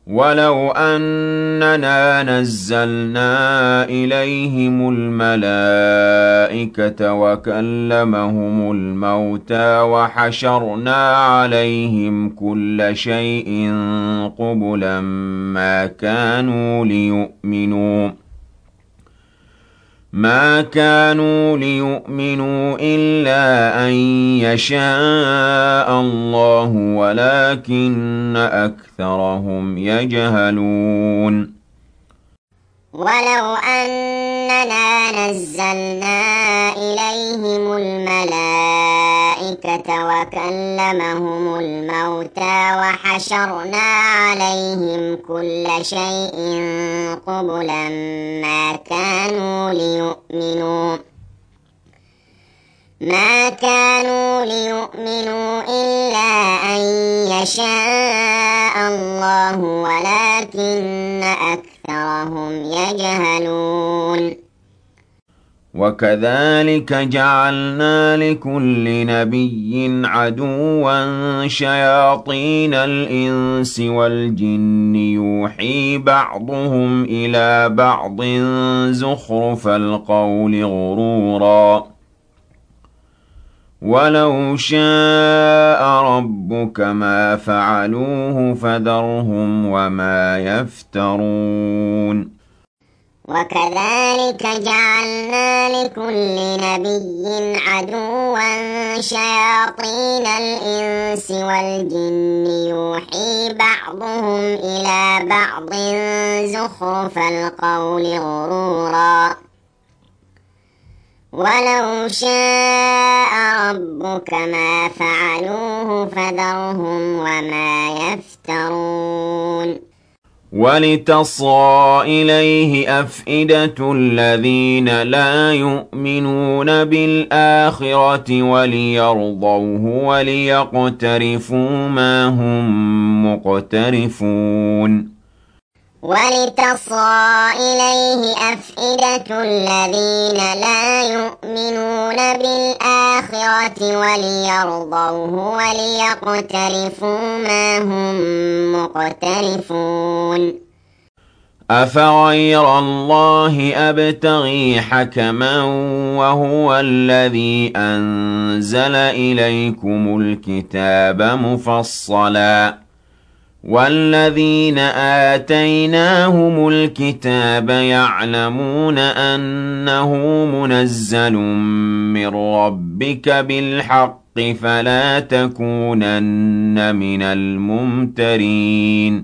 وَلَوْ أَنَّنَا نَزَّلْنَا إِلَيْهِمُ الْمَلَائِكَةَ وَكَلَّمَهُمُ الْمَوْتَىٰ وَحَشَرْنَا عَلَيْهِمْ كُلَّ شَيْءٍ قُبُلًا ما كانوا ليؤمنوا إلا أن يشاء الله ولكن أكثرهم يجهلون ولو أننا نزلنا إليهم الملائكة وكلمهم الموتى وحشرنا عليهم كل شيء قبلا ما كانوا ليؤمنوا إلا أن يشاء الله ولكن أكثرهم يجهلون وكذلك جعلنا لكل نبي عدوا شياطين الإنس والجن يوحي بعضهم إلى بعض زخرف القول غرورا ولو شاء ربك ما فعلوه فذرهم وما يفترون وكذلك جعلنا لكل نبي عدوا شياطين الإنس والجن يوحي بعضهم إلى بعض زخرف القول غرورا ولو شاء ربك ما فعلوه فذرهم وما يفترون ولتصغى إليه أفئدة الذين لا يؤمنون بالآخرة وليرضوه وليقترفوا ما هم مقترفون ولتصغى إليه أفئدة الذين لا يؤمنون بالآخرة وليرضوه وليقترفوا ما هم مقترفون أفغير الله أبتغي حكما وهو الذي أنزل إليكم الكتاب مفصلا والذين آتيناهم الكتاب يعلمون أنه منزل من ربك بالحق فلا تكونن من الممترين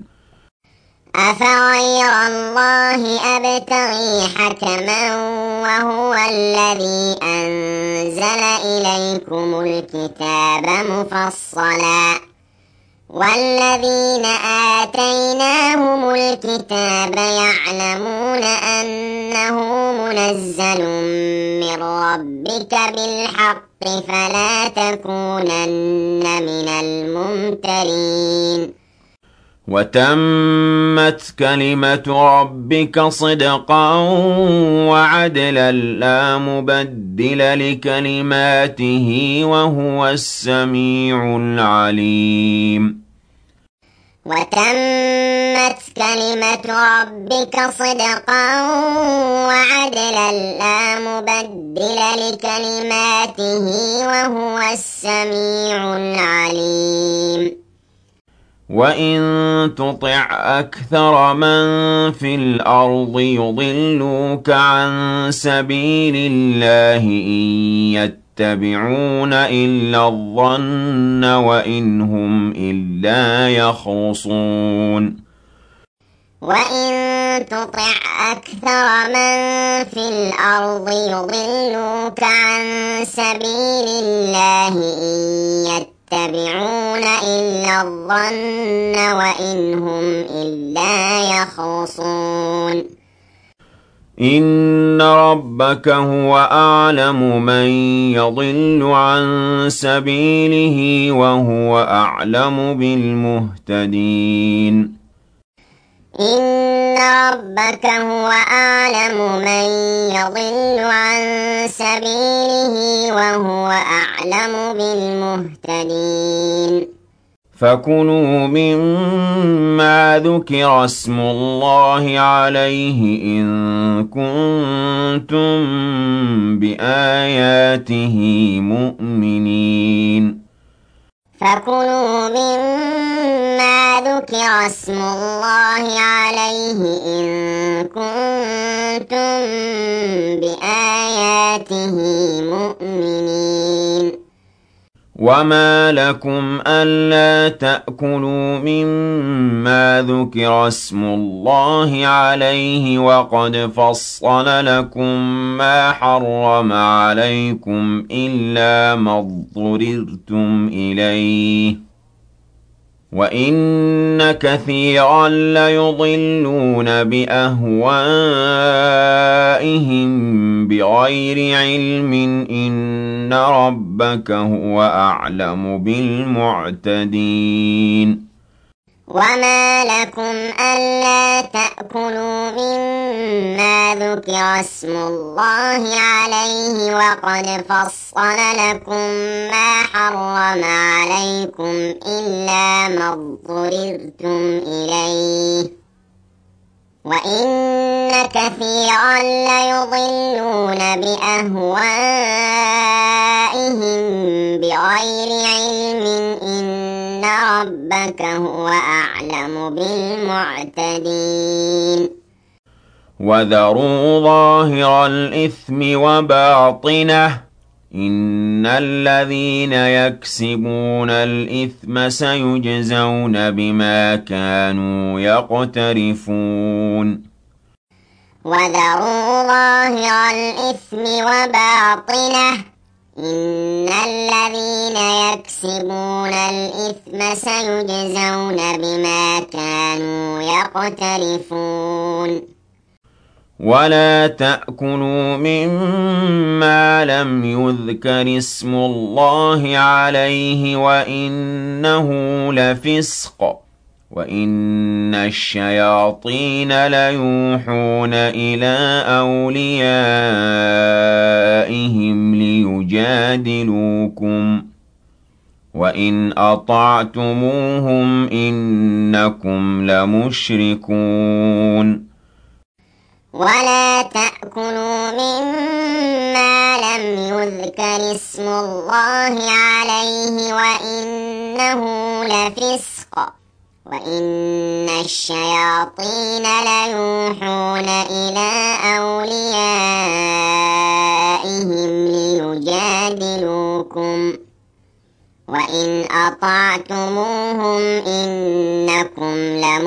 أفغير الله أبتغي حكما وهو الذي أنزل إليكم الكتاب مفصلا والذين آتيناهم الكتاب يعلمون أنه منزل من ربك بالحق فلا تكونن من الممترين وتمت كلمة ربك صدقا وعدلا لا مبدل لكلماته وهو السميع العليم وتمت كلمة ربك صدقا وعدلا لا مبدل لكلماته وهو السميع العليم وَإِن تُطِعْ أَكْثَرَ مَن فِي الْأَرْضِ يُضِلُّوكَ عَن سَبِيلِ اللَّهِ إِن يَتَّبِعُونَ إِلَّا الظَّنَّ وَإِنْ هُمْ إِلَّا يَخْرُصُونَ وَإِن تُطِعْ أَكْثَرَ مَن فِي الْأَرْضِ يُضِلُّوكَ عَن سَبِيلِ اللَّهِ إِن يَتَّبِعُونَ إِلَّا الظَّنَّ وَإِنْ هُمْ إِلَّا يَخْرُصُونَ إِنَّ رَبَّكَ هُوَ أَعْلَمُ مَن يَضِلُّ عَن سَبِيلِهِ وَهُوَ أَعْلَمُ بِالْمُهْتَدِينَ إِنَّ رَبَّكَ هُوَ أَعْلَمُ مَن يَضِلُّ عَن سَبِيلِهِ وَهُوَ أَعْلَمُ بِالْمُهْتَدِينَ فكلوا مما ذكر اسم الله عليه إن كنتم بآياته مؤمنين فكلوا مما ذكر اسم الله عليه إن كنتم بآياته مؤمنين وما لكم ألا تأكلوا مما ذكر اسم الله عليه وقد فصل لكم ما حرم عليكم إلا ما اضطررتم إليه وإن كثيرا ليضلون بأهوائهم بغير علم إن ربك هو أعلم بالمعتدين وما لكم ألا تأكلوا مما ذكر اسم الله عليه وقد فصل لكم ما حرم عليكم إلا ما اضطررتم إليه وإن كثيرا ليضلون بأهوائهم بغير علم إن ربك هو أعلم بالمعتدين وذروا ظاهر الإثم وباطنه إن الذين يكسبون الإثم سيجزون بما كانوا يقترفون وذروا ظاهر الإثم وباطنه إن الذين يكسبون الإثم سيجزون بما كانوا يقترفون ولا تأكلوا مما لم يذكر اسم الله عليه وإنه لفسق وإن الشياطين ليوحون إلى أوليائهم ليجادلوكم وإن أطعتموهم إنكم لمشركون ولا تأكلوا مما لم يذكر اسم الله عليه وإنه لفسق وإن الشياطين ليوحون إلى أوليائهم ليجادلوكم وإن أطعتموهم إنكم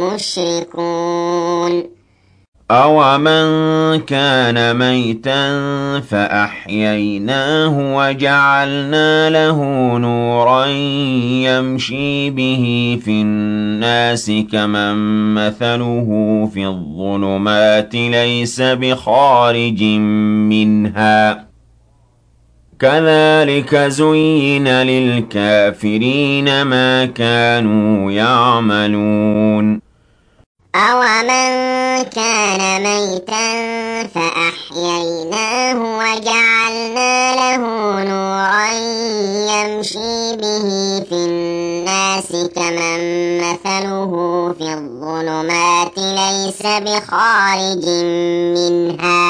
لمشركون أَوَمَنْ كَانَ مَيْتًا فَأَحْيَيْنَاهُ وَجَعَلْنَا لَهُ نُورًا يَمْشِي بِهِ فِي النَّاسِ كَمَن مَّثَلُهُ فِي الظُّلُمَاتِ لَيْسَ بِخَارِجٍ مِّنْهَا كَذَلِكَ زُيِّنَ لِلْكَافِرِينَ مَا كَانُوا يَعْمَلُونَ أَوَمَنْ كَانَ مَيْتًا فَأَحْيَيْنَاهُ وَجَعَلْنَا لَهُ نُورًا يَمْشِي بِهِ فِي النَّاسِ كَمَن مَّثَلُهُ فِي الظُّلُمَاتِ لَيْسَ بِخَارِجٍ مِّنْهَا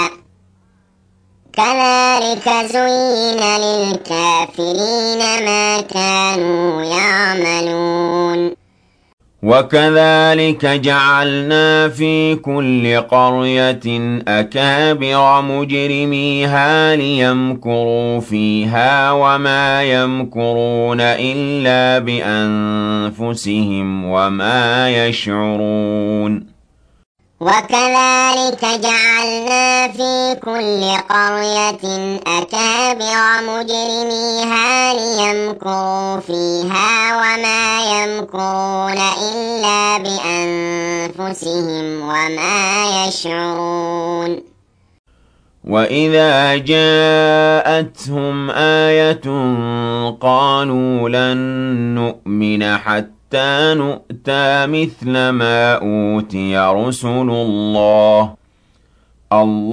كَذَلِكَ زُيِّنَ لِلْكَافِرِينَ مَا كَانُوا يَعْمَلُونَ وَكَذَلِكَ جَعَلْنَا فِي كُلِّ قَرْيَةٍ أَكَابِرَ مُجْرِمِيهَا لِيَمْكُرُوا فِيهَا وَمَا يَمْكُرُونَ إِلَّا بِأَنفُسِهِمْ وَمَا يَشْعُرُونَ وَكَذَلِكَ جَعَلْنَا فِي كُلِّ قَرْيَةٍ أَكَابِرَ مُجْرِمِيهَا لِيَمْكُرُوا فِيهَا وَمَا يَمْكُرُونَ إِلَّا بِأَنفُسِهِمْ وَمَا يَشْعُرُونَ وَإِذَا جَاءَتْهُمْ آيَةٌ قَالُوا لَن نُّؤْمِنَ حَتَّىٰ نُؤْتَىٰ مِثْلَ مَا أُوتِيَ رُسُلُ اللَّهِ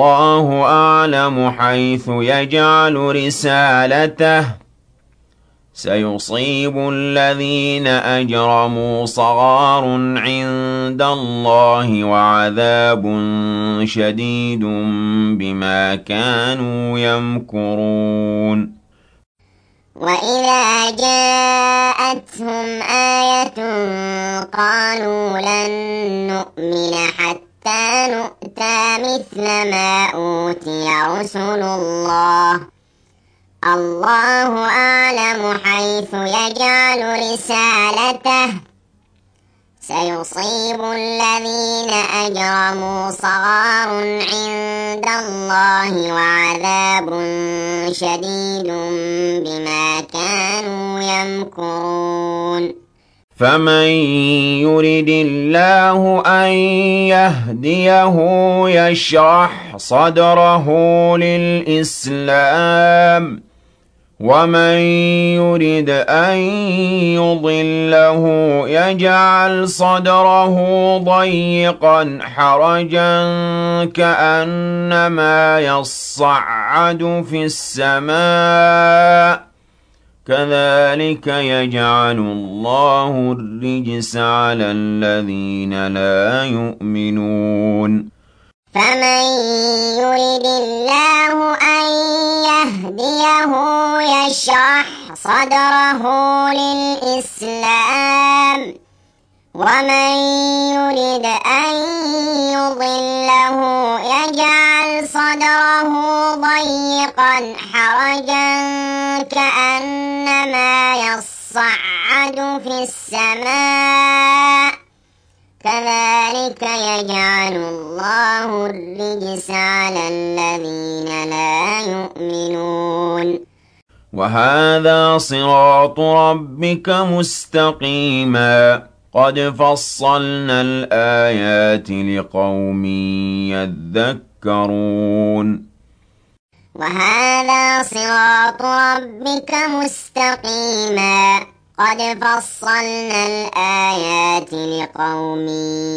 الله أعلم حيث يجعل رسالته سيصيب الذين أجرموا صغار عند الله وعذاب شديد بما كانوا يمكرون وإذا جاءتهم آية قالوا لن نؤمن حتى نؤتى مثل ما أوتي رسل الله أعلم حيث يجعل رسالته سيصيب الذين أجرموا صغار عند الله وعذاب شديد بما كانوا يمكرون فمن يرد الله أن يهديه يشرح صدره للإسلام ومن يرد أن يضله يجعل صدره ضيقا حرجا كأنما يصعد في السماء كذلك يجعل الله الرجس على الذين لا يؤمنون فمن يرد الله أن يهديه يشرح صدره للإسلام ومن يرد أن يضله يجعل صدره ضيقا حرجا كأنما يصعد في السماء كذلك يجعل الله الرجس على الذين لا يؤمنون وهذا صراط ربك مستقيما قد فصلنا الآيات لقوم يذكرون وهذا صراط ربك مستقيما قد فصلنا الآيات لقوم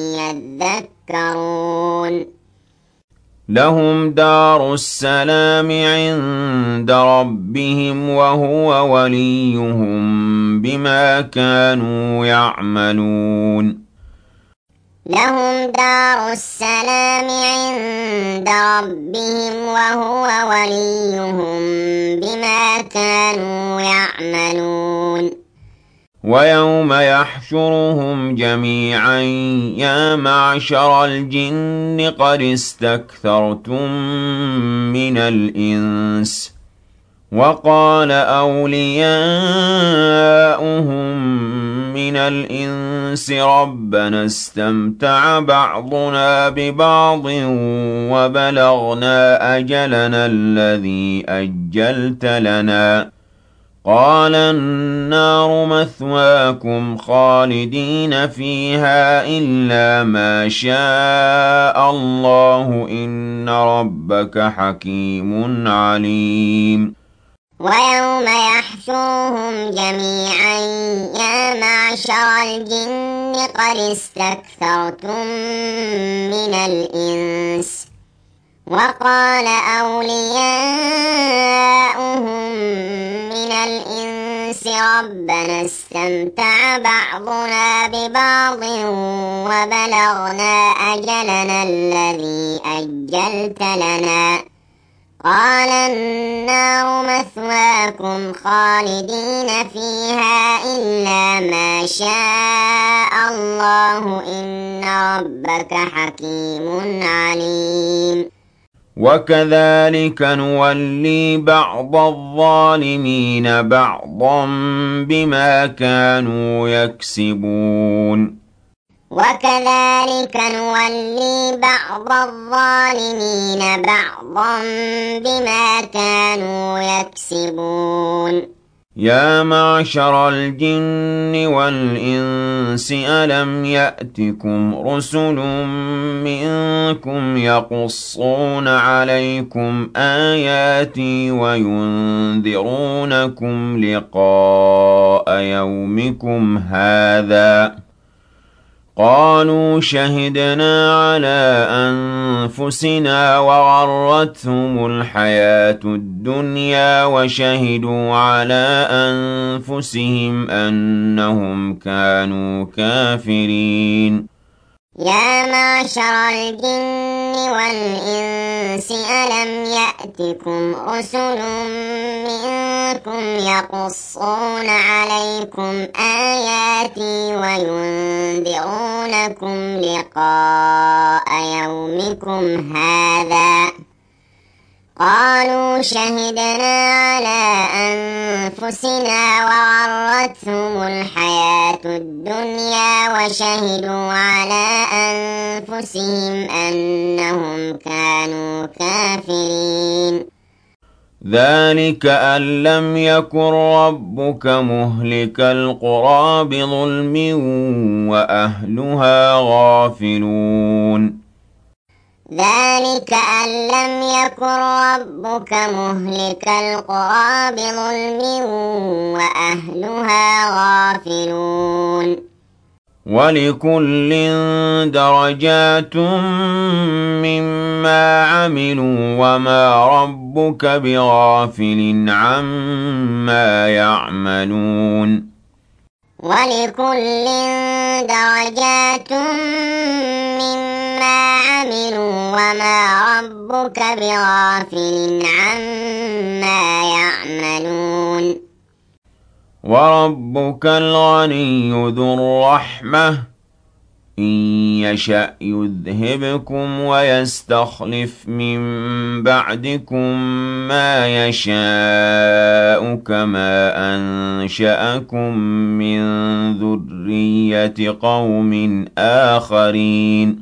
يذكرون لهم دار السلام عند ربهم وهو وليهم بما كانوا يعملون لهم دار السلام عند ربهم وهو وليهم بما كانوا يعملون ويوم يحشرهم جميعا يا معشر الجن قد استكثرتم من الإنس وقال أولياؤهم من الإنس ربنا استمتع بعضنا ببعض وبلغنا أجلنا الذي أجلت لنا قال النار مثواكم خالدين فيها إلا ما شاء الله إن ربك حكيم عليم ويوم يحشرهم جميعا يا معشر الجن قد استكثرتم من الإنس وقال أولياؤهم من الإنس ربنا استمتع بعضنا ببعض وبلغنا أجلنا الذي أجلت لنا قال النار مثواكم خالدين فيها إلا ما شاء الله إن ربك حكيم عليم وكذلك نولي بعض الظالمين بعضا بما كانوا يكسبون وكذلك نولي بعض الظالمين بعضا بما كانوا يكسبون يا معشر الجن والإنس ألم يأتكم رسل منكم يقصون عليكم آياتي وينذرونكم لقاء يومكم هذا قالوا شهدنا على أنفسنا وغرتهم الحياة الدنيا وشهدوا على أنفسهم أنهم كانوا كافرين. يا معشر الجن والإنس ألم يأتكم رسل منكم يقصون عليكم آياتي وينذرونكم لقاء يومكم هذا قالوا شهدنا على أنفسنا وغرتهم الحياة الدنيا وشهدوا على أنفسهم أنهم كانوا كافرين. ذلك أن لم يكن ربك مهلك القرى بظلم وأهلها غافلون. ذلك أن لم يكن ربك مهلك القرى بظلم وأهلها غافلون. ولكل درجات مما عملوا وما ربك بغافل عما يعملون. ولكل درجات مما عملوا وما ربك بغافل عما يعملون. وربك الغني ذو الرحمة إن يشأ يذهبكم ويستخلف من بعدكم ما يشاء كما أنشأكم من ذرية قوم آخرين.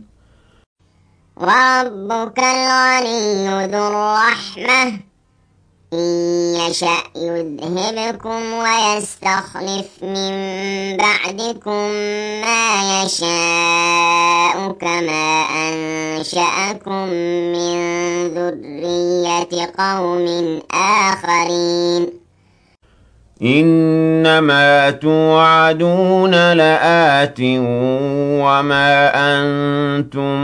وربك الغني ذو الرحمة إن يشأ يذهبكم ويستخلف من بعدكم ما يشاء كما أنشأكم من ذرية قوم آخرين. إنما توعدون لآت وما أنتم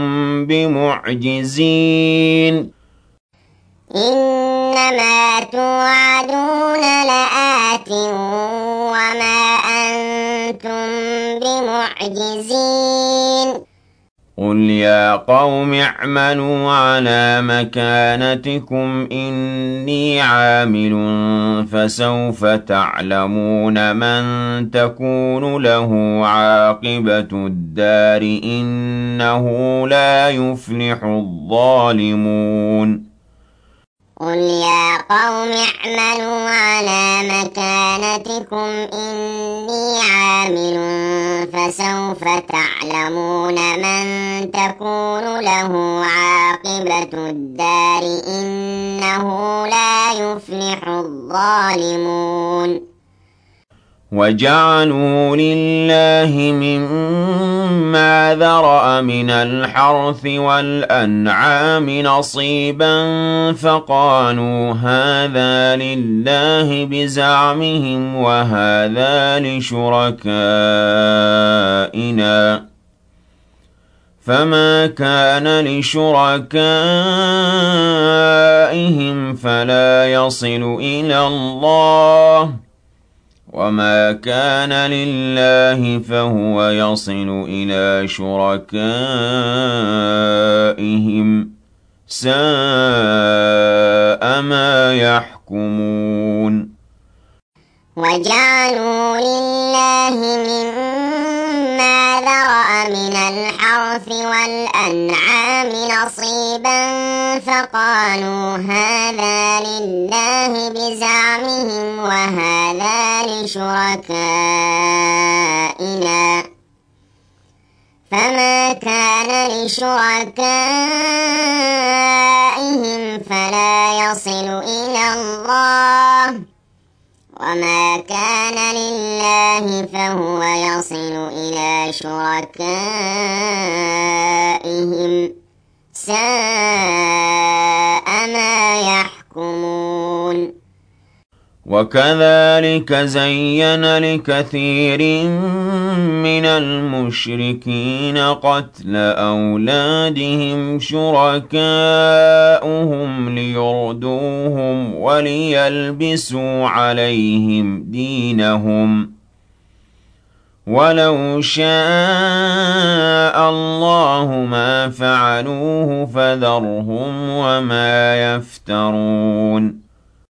بمعجزين. إنما توعدون لآت وما أنتم بمعجزين. قل يا قوم اعملوا على مكانتكم إني عامل فسوف تعلمون من تكون له عاقبة الدار إنه لا يفلح الظالمون. قل يا قوم اعملوا على مكانتكم إني عامل فسوف تعلمون من تكون له عاقبة الدار إنه لا يفلح الظالمون. وجعلوا لله مما ذرأ من الحرث والأنعام نصيبا فقالوا هذا لله بزعمهم وهذا لشركائنا فما كان لشركائهم فلا يصل إلى الله وما كان لله فهو يصل إلى شركائهم ساء ما يحكمون. وجعلوا لله مما ذرأ من الحرث والأنعام نصيبا فقالوا هذا لله بزعمهم وهذا لشركائنا فما كان لشركائهم فلا يصل إلى الله وما كان لله فهو يصل إلى شركائهم ساء ما يحكمون. وكذلك زين لكثير من المشركين قتل أولادهم شركاؤهم ليردوهم وليلبسوا عليهم دينهم ولو شاء الله ما فعلوه فذرهم وما يفترون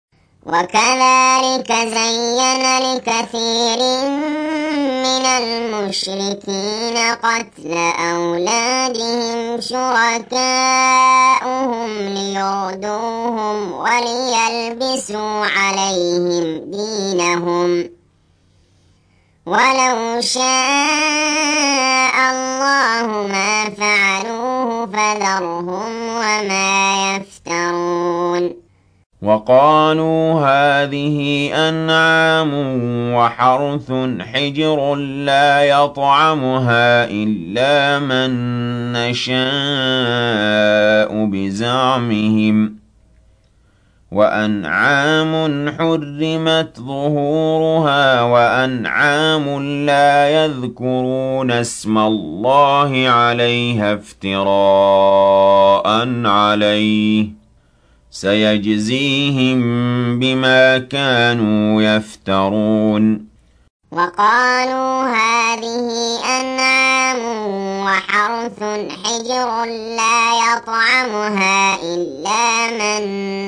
وكذلك زين لكثير من المشركين قتل أولادهم شركاؤهم ليردوهم وليلبسوا عليهم دينهم ولو شاء الله ما فعلوه فذرهم وما يفترون وقالوا هذه أنعام وحرث حجر لا يطعمها إلا من نشاء بزعمهم وأنعام حرمت ظهورها وأنعام لا يذكرون اسم الله عليها افتراء عليه سيجزيهم بما كانوا يفترون وقالوا هذه أنعام وحرث حجر لا يطعمها إلا من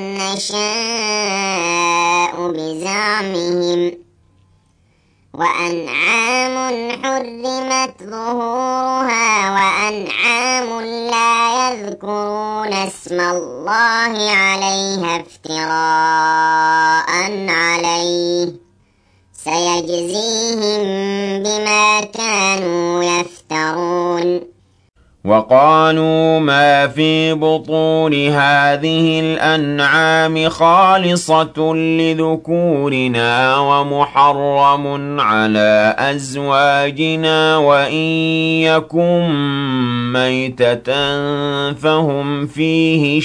نشاء بزعمهم وأنعام حرمت ظهورها وأنعام لا يذكرون اسم الله عليها افتراء عليه سيجزيهم بما كانوا يفترون وقالوا ما في بطون هذه الأنعام خالصة لذكورنا ومحرم على أزواجنا وإن يكن ميتة فهم فيه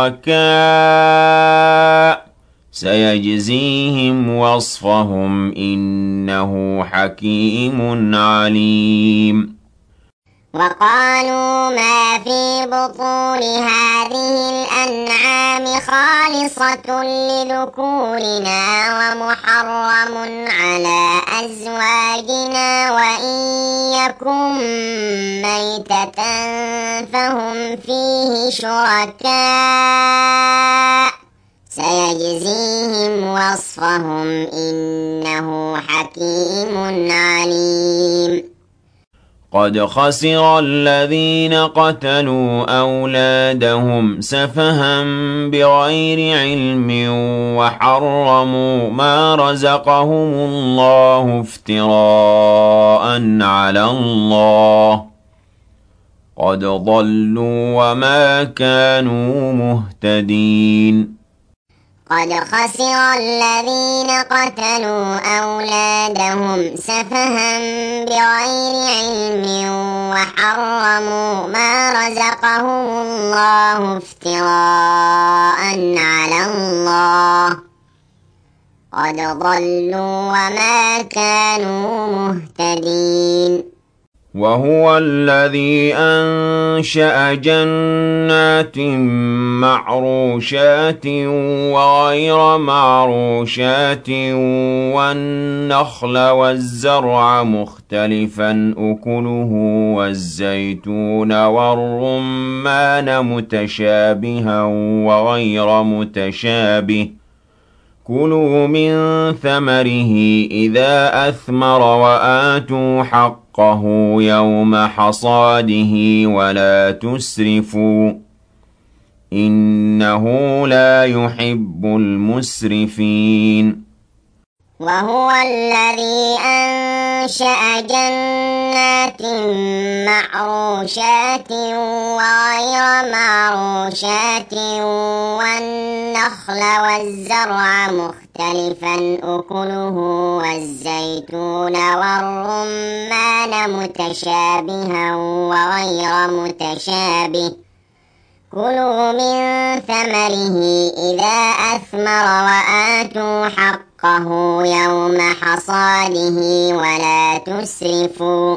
شركاء سيجزيهم وصفهم إنه حكيم عليم وقالوا ما في بطون هذه الأنعام خالصة لذكورنا ومحرم على أزواجنا وإن يكن ميتة فهم فيه شركاء سيجزيهم وصفهم إنه حكيم عليم قد خسر الذين قتلوا أولادهم سفها بغير علم وحرموا ما رزقهم الله افتراء على الله قد ضلوا وما كانوا مهتدين قد خسر الذين قتلوا أولادهم سفها بغير علم وحرموا ما رزقهم الله افتراء على الله قد ضلوا وما كانوا مهتدين وهو الذي أنشأ جنات معروشات وغير معروشات والنخل والزرع مختلفا أكله والزيتون والرمان متشابها وغير متشابه كلوا من ثمره إذا أثمر وآتوا حقه يوم حصاده ولا تسرفوا إنه لا يحب المسرفين وهو الذي أنشأ جنات معروشات وغير معروشات والنخل والزرع مختلفا أكله والزيتون والرمان متشابها وغير متشابه كلوا من ثمره إذا أثمر وآتوا حقه حقه يوم حصاده ولا تسرفوا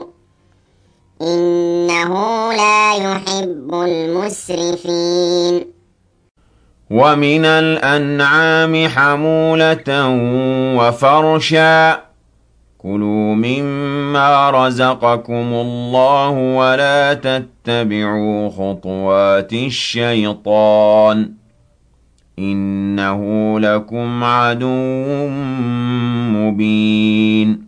إنه لا يحب المسرفين ومن الأنعام حمولة وفرشا كلوا مما رزقكم الله ولا تتبعوا خطوات الشيطان إنه لكم عدو مبين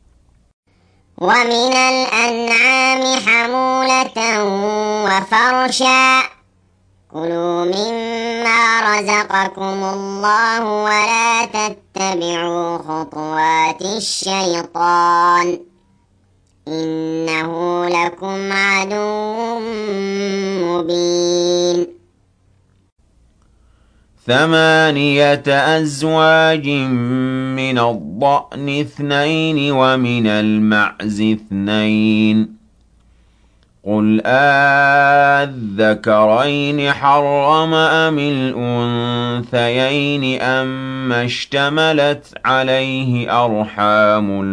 ومن الأنعام حمولة وفرشا كلوا مما رزقكم الله ولا تتبعوا خطوات الشيطان إنه لكم عدو مبين 8 أزواج من الضأن 2 ومن المعز 2 قل أذكرين حرم أم الأنثيين أما اشتملت عليه أرحام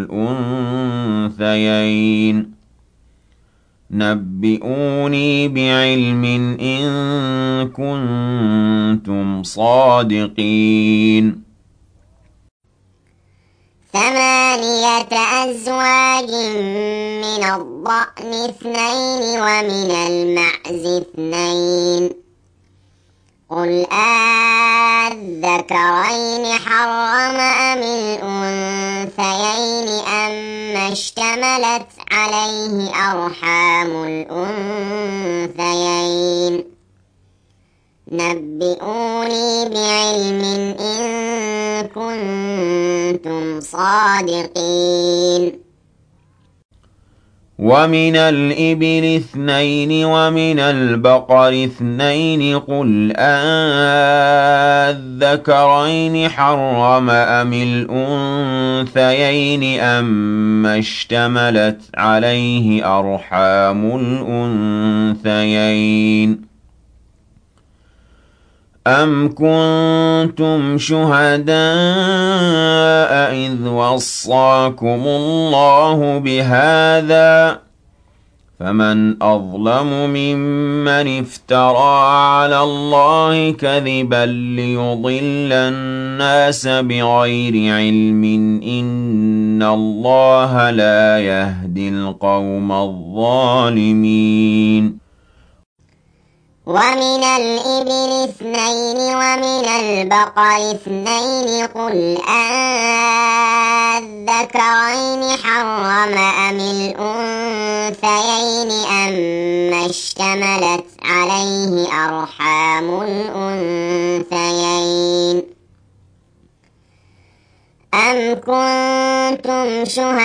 الأنثيين نبئوني بعلم إن كنتم صادقين 8 أزواج من الضأن 2 ومن المعز 2 قل أذكرين حرم أم الأنثيين أما اشتملت عليه أرحام الأنثيين نبئوني بعلم إن كنتم صادقين ومن الإبل 2 ومن البقر 2 قل أذكرين حرم أم الأنثيين أما اشتملت عليه أرحام الأنثيين أم كنتم شهداء إذ وصاكم الله بهذا فمن أظلم ممن افترى على الله كذبا ليضل الناس بغير علم إن الله لا يهدي القوم الظالمين ومن الإبل 2 ومن البقر 2 قل أذكرين حرم أم الأنثيين أما اشتملت عليه أرحام الأنثيين أم كنتم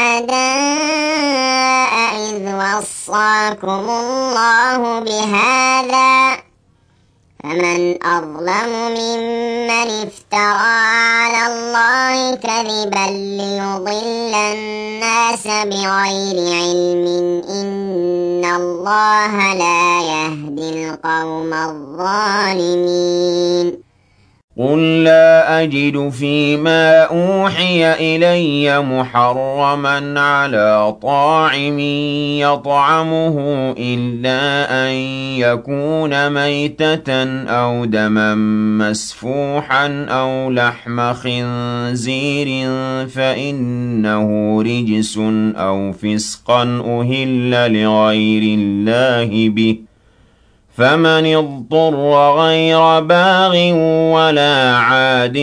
شهداء إذ وصاكم الله بهذا فمن أظلم ممن افترى على الله كذبا ليضل الناس بغير علم إن الله لا يهدي القوم الظالمين قل لا أجد فيما أوحي إلي محرما على طاعم يطعمه إلا أن يكون ميتة أو دما مسفوحا أو لحم خنزير فإنه رجس أو فسقا أهل لغير الله به فمن اضطر غير باغ ولا عاد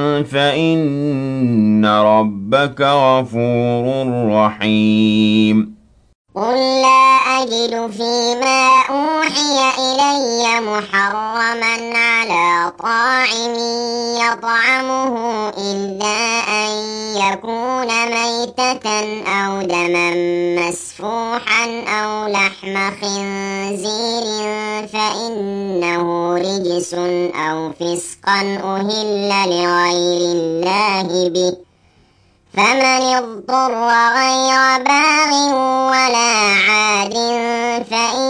فإن ربك غفور رحيم قل لا أجد فيما أوحي إلي محرما على طاعم يطعمه إلا أن يكون ميتة أو دما مسفوحا أو لحم خنزير فإنه رجس أو فسقا أهل لغير الله به فمن اضطر غير باغ ولا عاد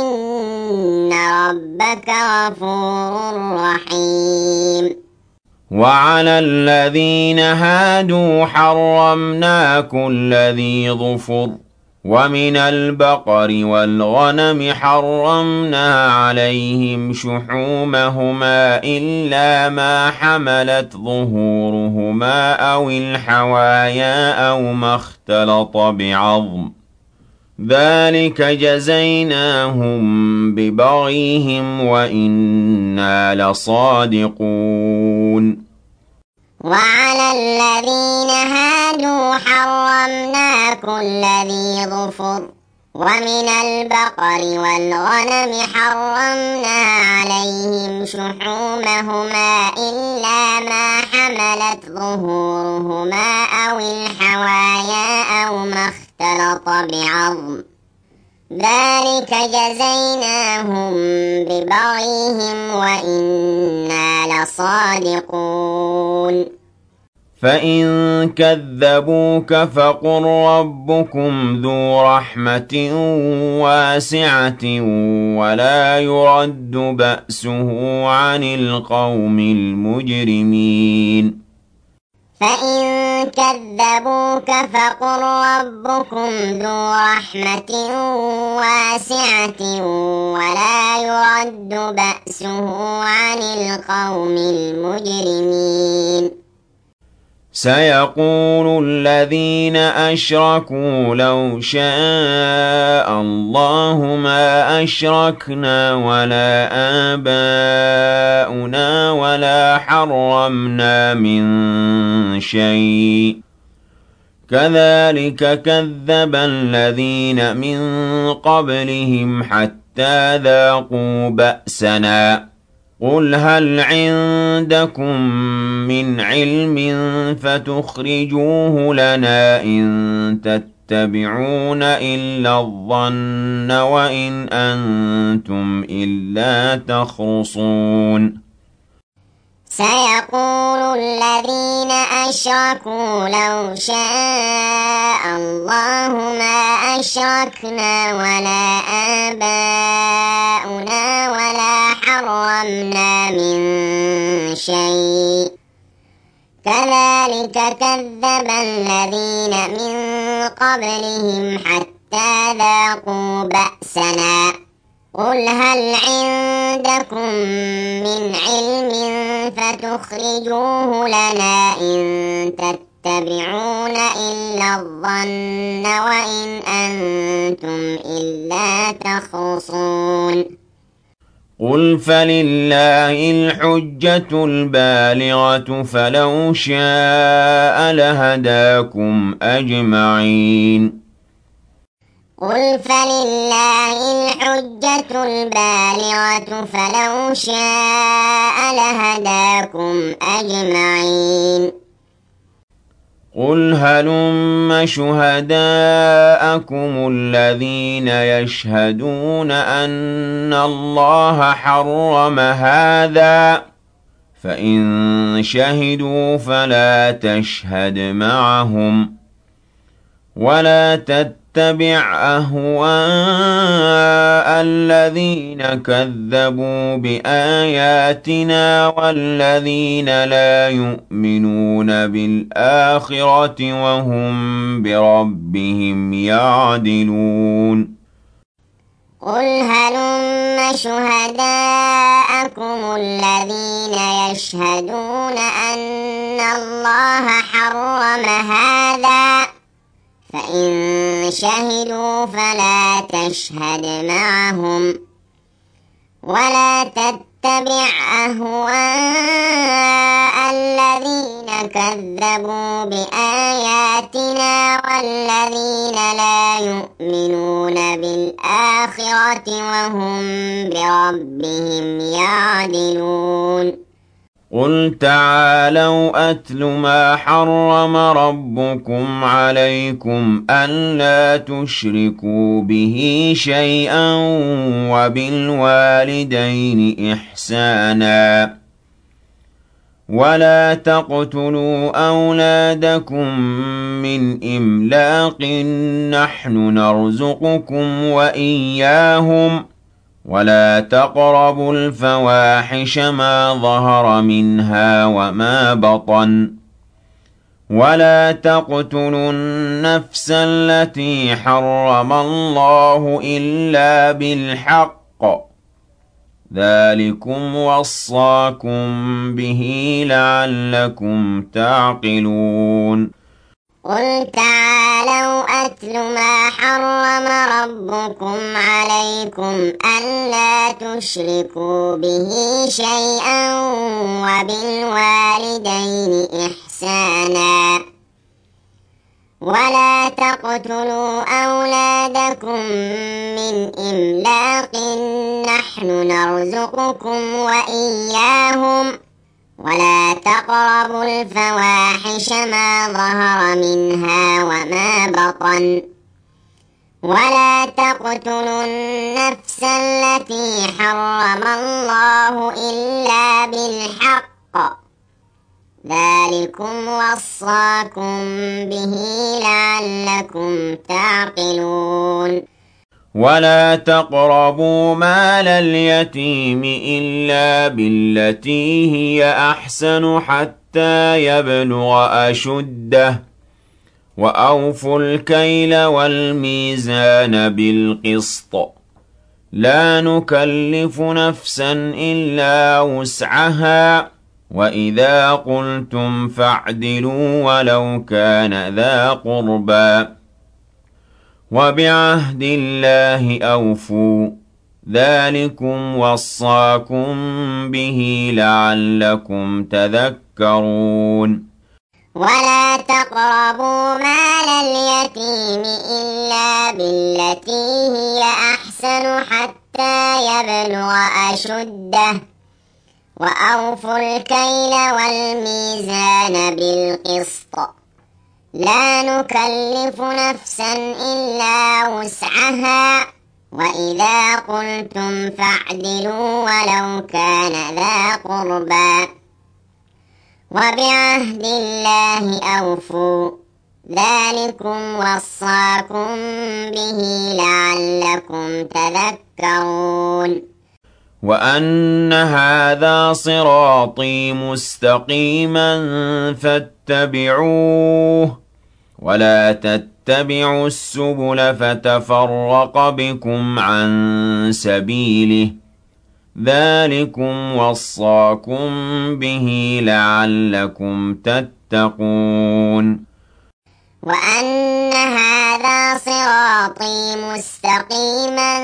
فإن ربك غفور رحيم وعلى الذين هادوا حرمنا كل ذي ظفر ومن البقر والغنم حرمنا عليهم شحومهما إلا ما حملت ظهورهما أو الحوايا أو ما اختلط بعظم ذلك جزيناهم ببغيهم وإنا لصادقون وعلى الذين هادوا حرمنا كل ذي ظفر ومن البقر والغنم حرمنا عليهم شحومهما إلا ما حملت ظهورهما أو الحوايا أو ما اختلط بعظم ذلك جزيناهم ببغيهم وإنا لصادقون فإن كذبوك فقل ربكم ذو رحمة واسعة ولا يرد بأسه عن القوم المجرمين فإن كذبوك فقل ربكم ذو رحمة واسعة ولا يرد بأسه عن القوم المجرمين سيقول الذين أشركوا لو شاء الله ما أشركنا ولا آباؤنا ولا حرمنا من شيء كذلك كذب الذين من قبلهم حتى ذاقوا بأسنا قل هل عندكم من علم فتخرجوه لنا إن تتبعون إلا الظن وإن أنتم إلا تخرصون سيقول الذين أشركوا لو شاء الله ما أشركنا ولا آباؤنا ولا حرمنا من شيء كذلك كذب الذين من قبلهم حتى ذاقوا بأسنا قل هل عندكم من علم فتخرجوه لنا إن تتبعون إلا الظن وإن أنتم إلا تخرصون قل فلله الحجة البالغة فلو شاء لهداكم أجمعين قل فلله الحجة البالغة فلو شاء لهداكم أجمعين قل هلم شهداءكم الذين يشهدون أن الله حرم هذا فإن شهدوا فلا تشهد معهم ولا تتبع أهواء الذين كذبوا بآياتنا والذين لا يؤمنون بالآخرة وهم بربهم يعدلون قل هلم شهداءكم الذين يشهدون أن الله حرم هذا فإن شهدوا فلا تشهد معهم ولا تتبع أهواء الذين كذبوا بآياتنا والذين لا يؤمنون بالآخرة وهم بربهم يعدلون قل تعالوا أتل ما حرم ربكم عليكم ألا تشركوا به شيئا وبالوالدين إحسانا ولا تقتلوا أولادكم من إملاق نحن نرزقكم وإياهم ولا تقربوا الفواحش ما ظهر منها وما بطن ولا تقتلوا النفس التي حرم الله إلا بالحق ذلكم وصاكم به لعلكم تعقلون قل تعالوا أتل ما حرم ربكم عليكم ألا تشركوا به شيئا وبالوالدين إحسانا ولا تقتلوا أولادكم من إملاق نحن نرزقكم وإياهم ولا تقربوا الفواحش ما ظهر منها وما بطن ولا تقتلوا النفس التي حرم الله إلا بالحق ذلكم وصاكم به لعلكم تعقلون ولا تقربوا مال اليتيم إلا بالتي هي أحسن حتى يبلغ أشده وأوفوا الكيل والميزان بالقسط لا نكلف نفسا إلا وسعها وإذا قلتم فاعدلوا ولو كان ذا قربى وبعهد الله أوفوا ذلكم وصاكم به لعلكم تذكرون ولا تقربوا مال اليتيم إلا بالتي هي أحسن حتى يبلغ أشده وأوفوا الكيل والميزان بالقسط لا نكلف نفسا إلا وسعها وإذا قلتم فاعدلوا ولو كان ذا قربى وبعهد الله أوفوا ذلكم وصاكم به لعلكم تذكرون وأن هذا صراطي مستقيما فاتبعوه ولا تتبعوا السبل فتفرق بكم عن سبيله ذلكم وصاكم به لعلكم تتقون وأن هذا صراطي مستقيما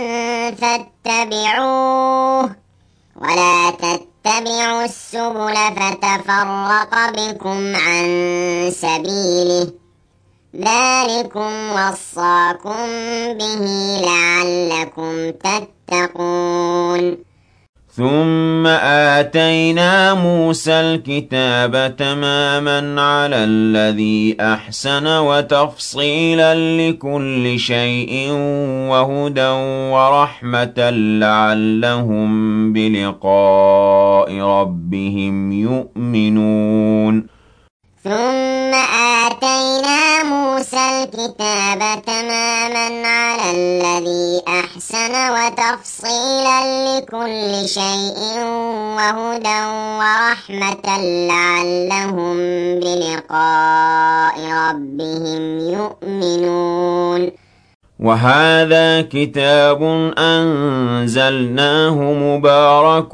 فاتبعوه ولا تتبعوا السبل فتفرق بكم عن سبيله ذلكم وصاكم به لعلكم تتقون ثم آتينا موسى الكتاب تماما على الذي أحسن وتفصيلا لكل شيء وهدى ورحمة لعلهم بلقاء ربهم يؤمنون ثم آتينا موسى الكتاب تماما على الذي أحسن وتفصيلا لكل شيء وهدى ورحمة لعلهم بلقاء ربهم يؤمنون وهذا كتاب أنزلناه مبارك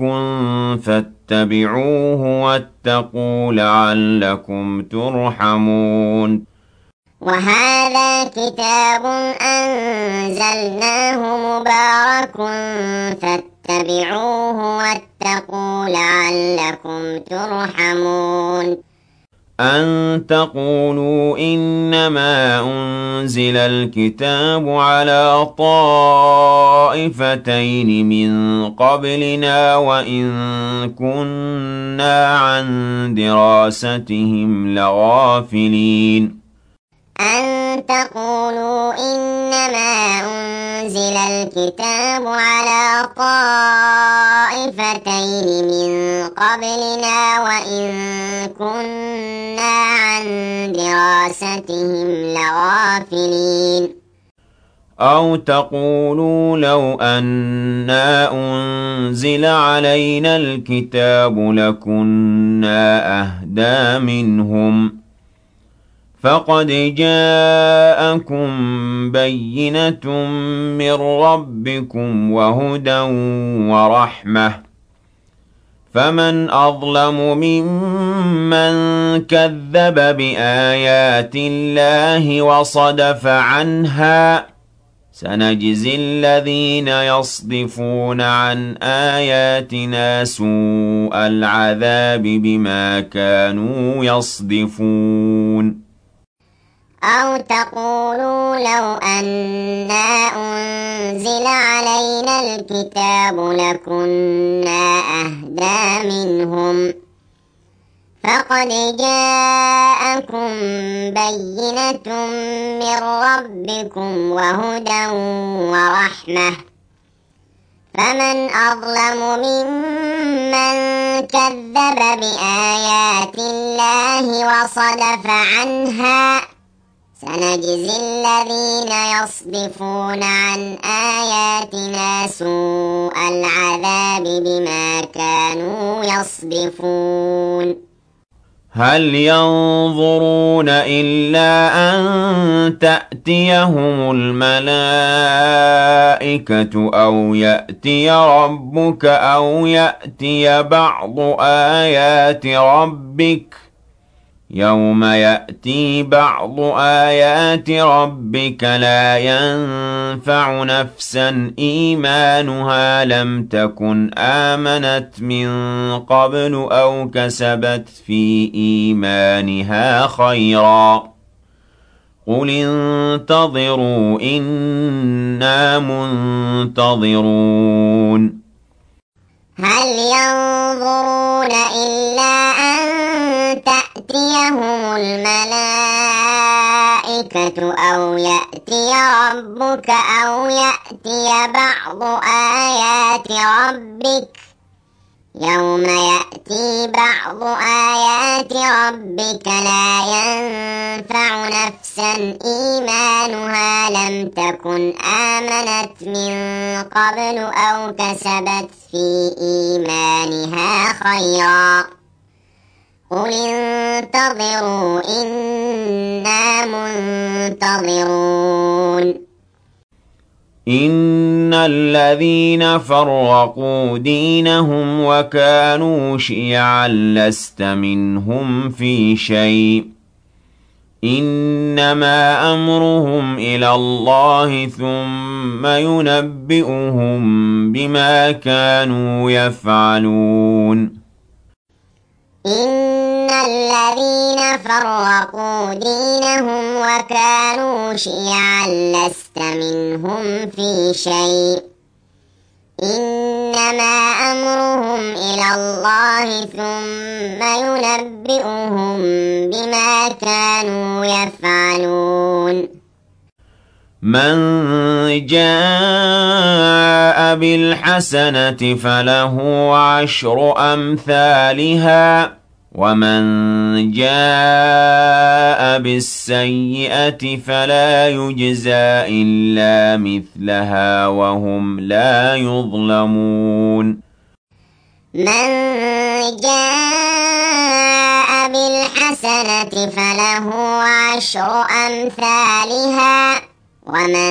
فاتبعوه واتقوا لعلكم ترحمون وهذا كتاب أنزلناه مبارك فاتبعوه واتقوا لعلكم ترحمون أن تقولوا إنما أنزل الكتاب على طائفتين من قبلنا وإن كنا عن دراستهم لغافلين أن تقولوا إنما أنزل الكتاب على طائفتين من قبلنا وإن كنا عن دراستهم لغافلين أَوْ تَقُولُوا لَوْ أَنَّا أُنزِلَ عَلَيْنَا الْكِتَابُ لَكُنَّا أَهْدَىٰ مِنْهُمْ ۚ فَقَدْ جَاءَكُم بَيِّنَةٌ مِّن رَّبِّكُمْ وَهُدًى وَرَحْمَةٌ ۚ فَمَنْ أَظْلَمُ مِمَّن كَذَّبَ بِآيَاتِ اللَّهِ وَصَدَفَ عَنْهَا ۚ سَنَجْزِي الَّذِينَ يَصْدِفُونَ عَنْ آيَاتِنَا سُوءَ الْعَذَابِ بِمَا كَانُوا يَصْدِفُونَ أَوْ تَقُولُوا لَوْ أَنَّا أُنزِلَ عَلَيْنَا الْكِتَابُ لَكُنَّا أَهْدَىٰ مِنْهُمْ ۚ فَقَدْ جَاءَكُم بَيِّنَةٌ مِّن رَّبِّكُمْ وَهُدًى وَرَحْمَةٌ ۚ فَمَنْ أَظْلَمُ مِمَّن كَذَّبَ بِآيَاتِ اللَّهِ وَصَدَفَ عَنْهَا ۚ سَنَجْزِي الَّذِينَ يَصْدِفُونَ عَنْ آيَاتِنَا سُوءَ الْعَذَابِ بِمَا كَانُوا يَصْدِفُونَ هَلْ يَنظُرُونَ إِلَّا أَن تَأْتِيَهُمُ الْمَلَائِكَةُ أَوْ يَأْتِيَ رَبُّكَ أَوْ يَأْتِيَ بَعْضُ آيَاتِ رَبِّكَ ۗ يَوْمَ يَأْتِي بَعْضُ آيَاتِ رَبِّكَ لَا يَنفَعُ نَفْسًا إِيمَانُهَا لَمْ تَكُنْ آمَنَتْ مِن قَبْلُ أَوْ كَسَبَتْ فِي إِيمَانِهَا خَيْرًا ۗ قُلِ انتَظِرُوا إِنَّا مُنتَظِرُونَ هَلْ يَنظُرُونَ إِلَّا أَن تَأْتِيَهُمُ الْمَلَائِكَةُ أَوْ يَأْتِيَ رَبُّكَ أَوْ يَأْتِيَ بَعْضُ آيَاتِ رَبِّكَ ۗ يَوْمَ يَأْتِي بَعْضُ آيَاتِ رَبِّكَ لَا يَنفَعُ نَفْسًا إِيمَانُهَا لَمْ تَكُنْ آمَنَتْ مِن قَبْلُ أَوْ كَسَبَتْ فِي إِيمَانِهَا خَيْرًا ۗ قُلِ انتَظِرُوا إِنَّا مُنتَظِرُونَ إِنَّ الَّذِينَ فَرَّقُوا دِينَهُمْ وَكَانُوا شِيَعًا لَّسْتَ مِنْهُمْ فِي شَيْءٍ ۚ إِنَّمَا أَمْرُهُمْ إِلَى اللَّهِ ثُمَّ يُنَبِّئُهُم بِمَا كَانُوا يَفْعَلُونَ إِنَّ الَّذِينَ فَرَّقُوا دِينَهُمْ وَكَانُوا شِيَعًا لَّسْتَ مِنْهُمْ فِي شَيْءٍ ۚ إِنَّمَا أَمْرُهُمْ إِلَى اللَّهِ ثُمَّ يُنَبِّئُهُم بِمَا كَانُوا يَفْعَلُونَ مَن جَاءَ بِالْحَسَنَةِ فَلَهُ عَشْرُ أَمْثَالِهَا ۖ وَمَن جَاءَ بِالسَّيِّئَةِ فَلَا يُجْزَىٰ إِلَّا مِثْلَهَا وَهُمْ لَا يُظْلَمُونَ مَن جَاءَ بِالْحَسَنَةِ فَلَهُ عَشْرُ أَمْثَالِهَا ۖ وَمَن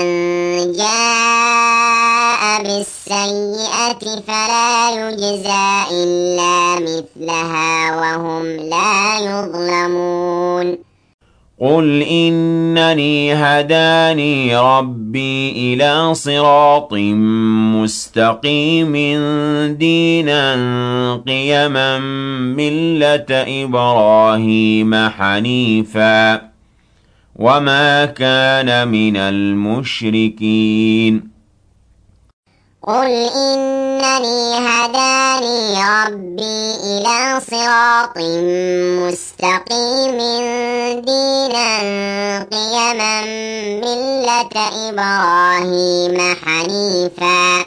جَاءَ بِالسَّيِّئَةِ فَلَا يُجْزَىٰ إِلَّا مِثْلَهَا وَهُمْ لَا يُظْلَمُونَ قُلْ إِنَّنِي هَدَانِي رَبِّي إِلَىٰ صِرَاطٍ مُّسْتَقِيمٍ دِينًا قِيَمًا مِّلَّةَ إِبْرَاهِيمَ حَنِيفًا ۖ وَمَا كَانَ مِنَ الْمُشْرِكِينَ قُلْ إِنَّنِي هَدَانِي رَبِّي إِلَىٰ صِرَاطٍ مُّسْتَقِيمٍ دِينًا قِيَمًا مِّلَّةَ إِبْرَاهِيمَ حَنِيفًا ۖ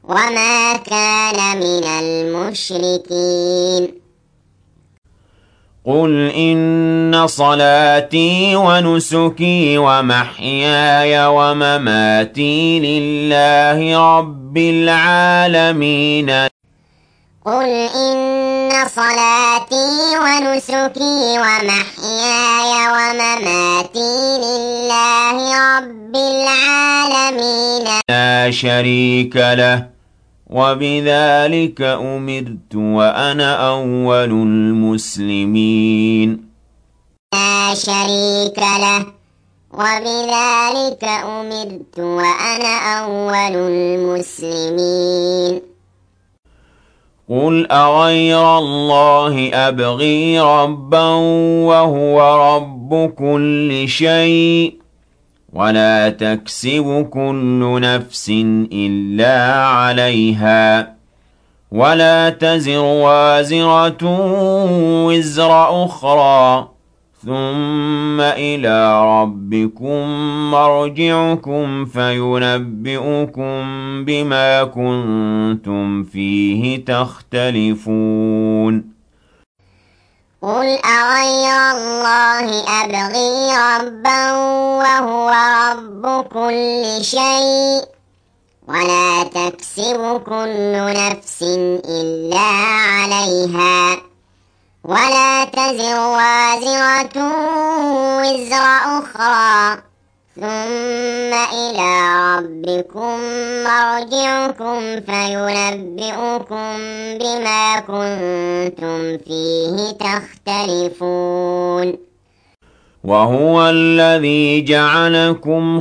وَمَا كَانَ مِنَ الْمُشْرِكِينَ قُلْ إِنَّ صَلَاتِي وَنُسُكِي وَمَحْيَايَ وَمَمَاتِي لِلَّهِ رَبِّ الْعَالَمِينَ قل إن صلاتي ونسكي ومحياي ومماتي لله رب العالمين لا شريك له وبذلك أمرت وأنا أول المسلمين لا شريك له وبذلك أمرت وأنا أول المسلمين قُلْ أَغَيْرَ اللَّهِ أَبْغِي رَبًّا وَهُوَ رَبُّ كُلِّ شَيْءٍ وَلَا تَكْسِبُ كُلُّ نَفْسٍ إِلَّا عَلَيْهَا وَلَا تَزِرُ وَازِرَةٌ وِزْرَ أُخْرَىٰ ثُمَّ إِلَىٰ رَبِّكُم مَّرْجِعُكُمْ فَيُنَبِّئُكُم بِمَا كُنتُمْ فِيهِ تَخْتَلِفُونَ قل أغير الله أبغي ربا وهو رب كل شيء ولا تكسب كل نفس إلا عليها ولا تزر وازرة وزر أخرى ثم إلى ربكم مرجعكم فينبئكم بما كنتم فيه تختلفون وهو الذي جعلكم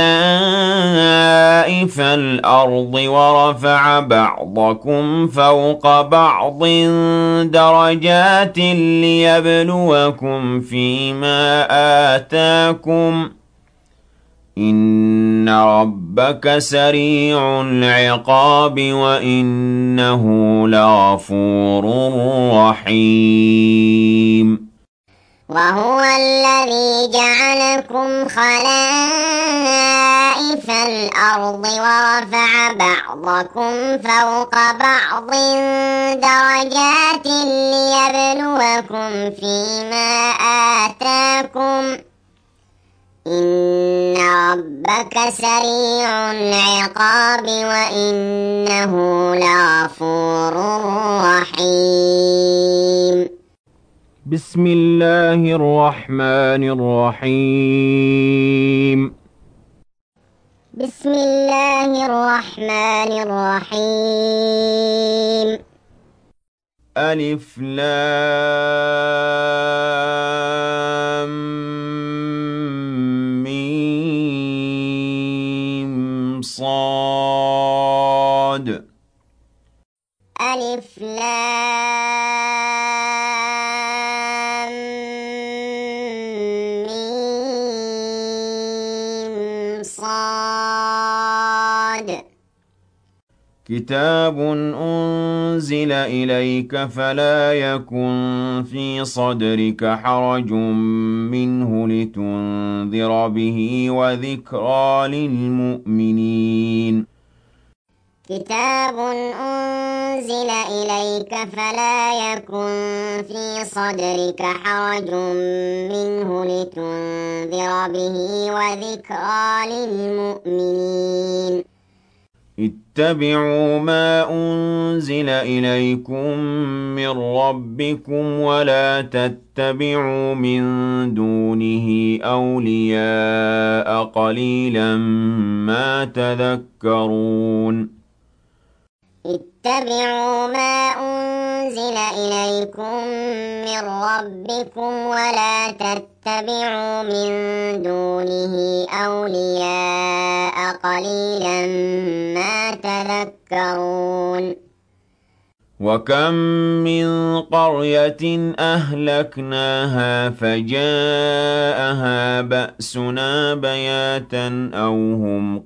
خلائف الأرض ورفع بعضكم فوق بعض درجات ليبلوكم فيما آتاكم إن ربك سريع العقاب وإنه لغفور رحيم وهو الذي جعلكم خلائف الأرض ورفع بعضكم فوق بعض درجات ليبلوكم فيما آتاكم إن ربك سريع العقاب وإنه لغفور رحيم بسم الله الرحمن الرحيم بسم الله الرحمن الرحيم ألف لام ميم صاد ألف لام ميم صاد كتاب أنزل إليك فلا يكن في صدرك حرج منه لتنذر به وذكرى للمؤمنين كتاب أنزل إليك فلا يكن في صدرك حرج منه لتنذر به وذكرى للمؤمنين اتبعوا ما أنزل إليكم من ربكم ولا تتبعوا من دونه أولياء قليلا ما تذكرون اتبعوا ما أنزل إليكم من ربكم ولا تتبعوا من دونه أولياء قليلا ما تذكرون وكم من قرية أهلكناها فجاءها بأسنا بياتا أو هم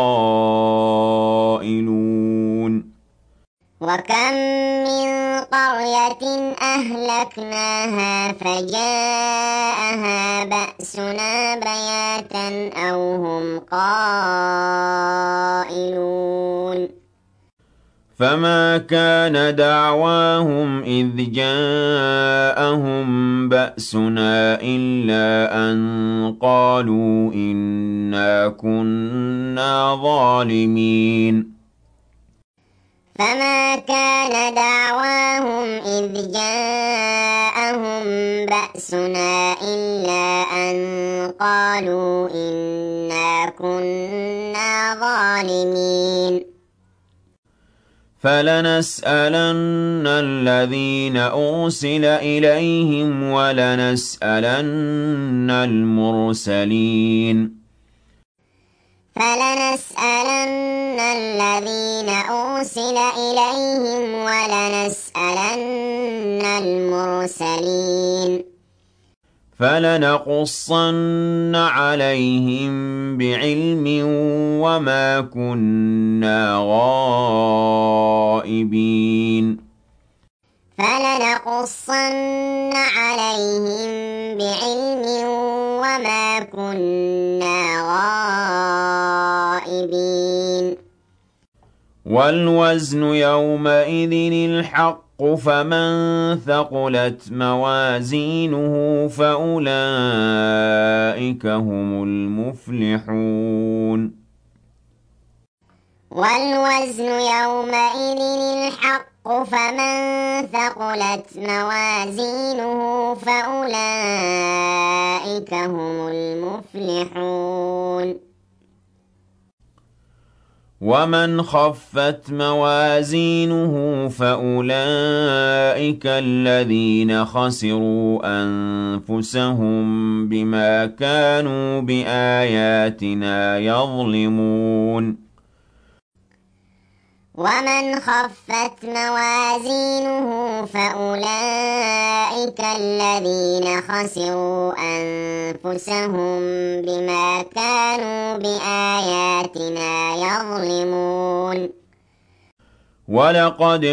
قائلون وكم من قرية أهلكناها فجاءها بأسنا بياتا أو هم قائلون فما كان دعواهم إذ جاءهم بأسنا إلا أن قالوا إنا كنا ظالمين فما كان دعواهم إذ جاءهم بأسنا إلا أن قالوا إنا كنا ظالمين فلنسألن الذين أرسل إليهم ولنسألن المرسلين فلنسألن الذين أرسل إليهم ولنسألن المرسلين فلنقصن عليهم بعلم وما كنا غائبين فلنقصن عليهم بعلم وما كنا غائبين والوزن يومئذ الحق فمن ثقلت موازينه فأولئك هم المفلحون والوزن يومئذ الحق فمن ثقلت موازينه فأولئك هم المفلحون ومن خفت موازينه فأولئك الذين خسروا أنفسهم بما كانوا بآياتنا يظلمون ومن خفت موازينه فأولئك الذين خسروا أنفسهم بما كانوا بآياتنا يظلمون ولقد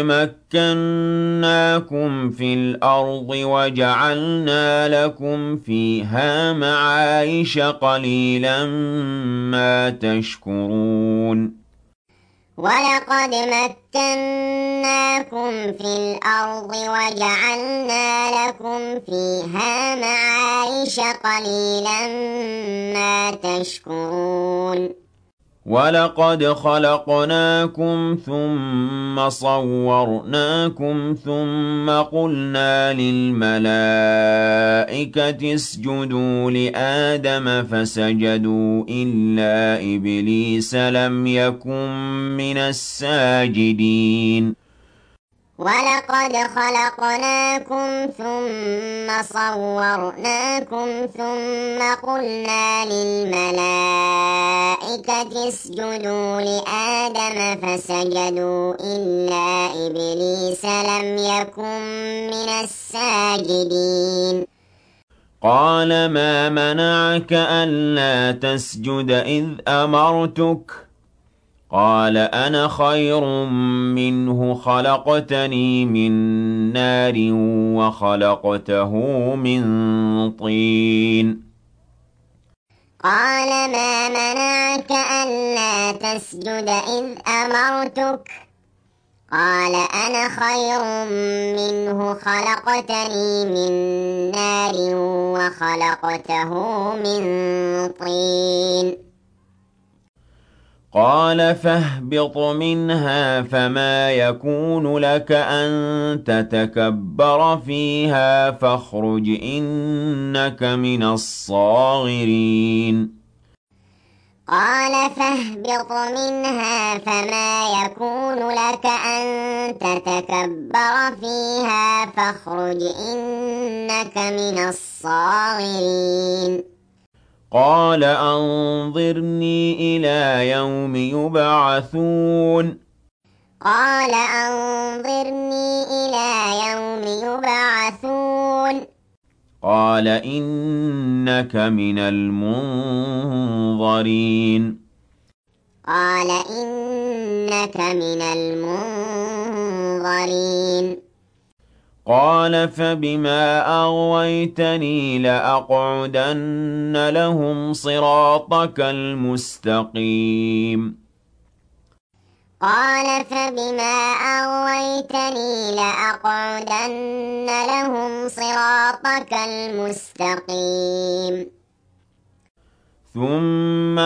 مكناكم في الأرض وجعلنا لكم فيها معايش قليلا ما تشكرون ولقد مكناكم في الأرض وجعلنا لكم فيها معايش قليلا ما تشكرون ولقد خلقناكم ثم صورناكم ثم قلنا للملائكة اسجدوا لآدم فسجدوا إلا إبليس لم يكن من الساجدين ولقد خلقناكم ثم صورناكم ثم قلنا للملائكة اسجدوا لآدم فسجدوا إلا إبليس لم يكن من الساجدين قال ما منعك ألا تسجد إذ أمرتك قال أنا خير منه خلقتني من نار وخلقته من طين قال ما منعك ألا تسجد إذ أمرتك قال أنا خير منه خلقتني من نار وخلقته من طين قال فاهبط منها فما يكون لك أن تتكبر فيها فاخرج إنك من الصاغرين قال فاهبط منها فما يكون لك أن تتكبر فيها فاخرج إنك من الصاغرين قال أنظرني إلى يوم يبعثون قال أنظرني إلى يوم يبعثون قال إنك من المنظرين قال إنك من المنظرين قال فبما أغويتني لأقعدن لهم صراطك المستقيم قال فبما أغويتني لأقعدن لهم صراطك المستقيم ثم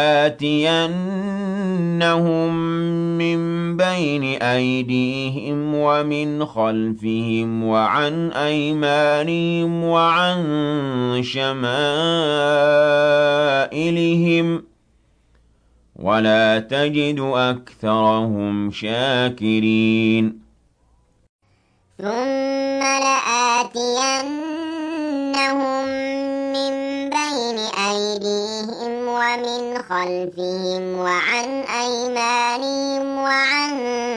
لآتينهم من بين أيديهم ومن خلفهم وعن أيمانهم وعن شمائلهم ولا تجد أكثرهم شاكرين ثم لآتينهم من بين أيديهم ومن خلفهم وعن أيمانهم وعن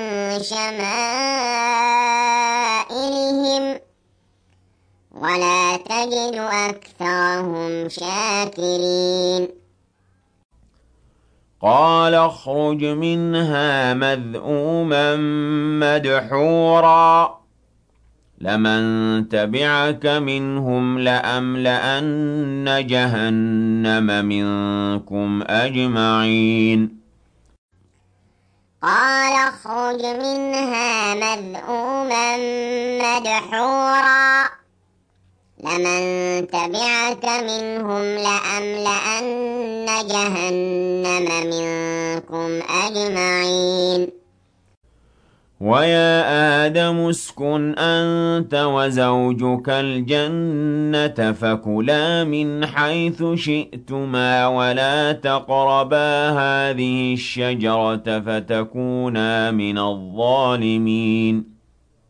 شمائلهم ولا تجد أكثرهم شاكرين قال اخرج منها مذءوما مدحورا لمن تبعك منهم لأملأن جهنم منكم أجمعين قال اخرج منها مذءوما مدحورا لمن تبعك منهم لأملأن جهنم منكم أجمعين ويا آدم اسكن أنت وزوجك الجنة فكلا من حيث شئتما ولا تقربا هذه الشجرة فتكونا من الظالمين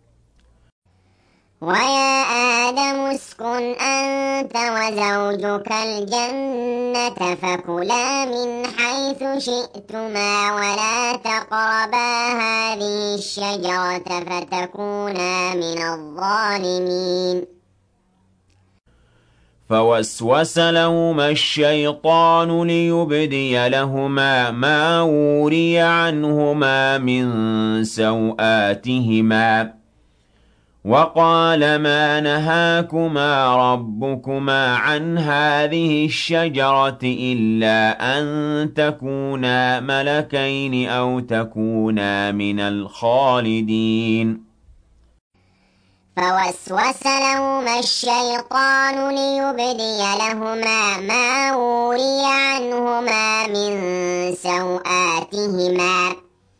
ويا آدم اسكن أنت وزوجك الجنة فكلا من حيث شئتما ولا تقربا هذه الشجرة فتكونا من الظالمين فوسوس لهما الشيطان ليبدي لهما ما وري عنهما من سوآتهما وقال ما نهاكما ربكما عن هذه الشجرة إلا أن تكونا ملكين أو تكونا من الخالدين فوسوس لهما الشيطان ليبدي لهما ما وري عنهما من سوآتهما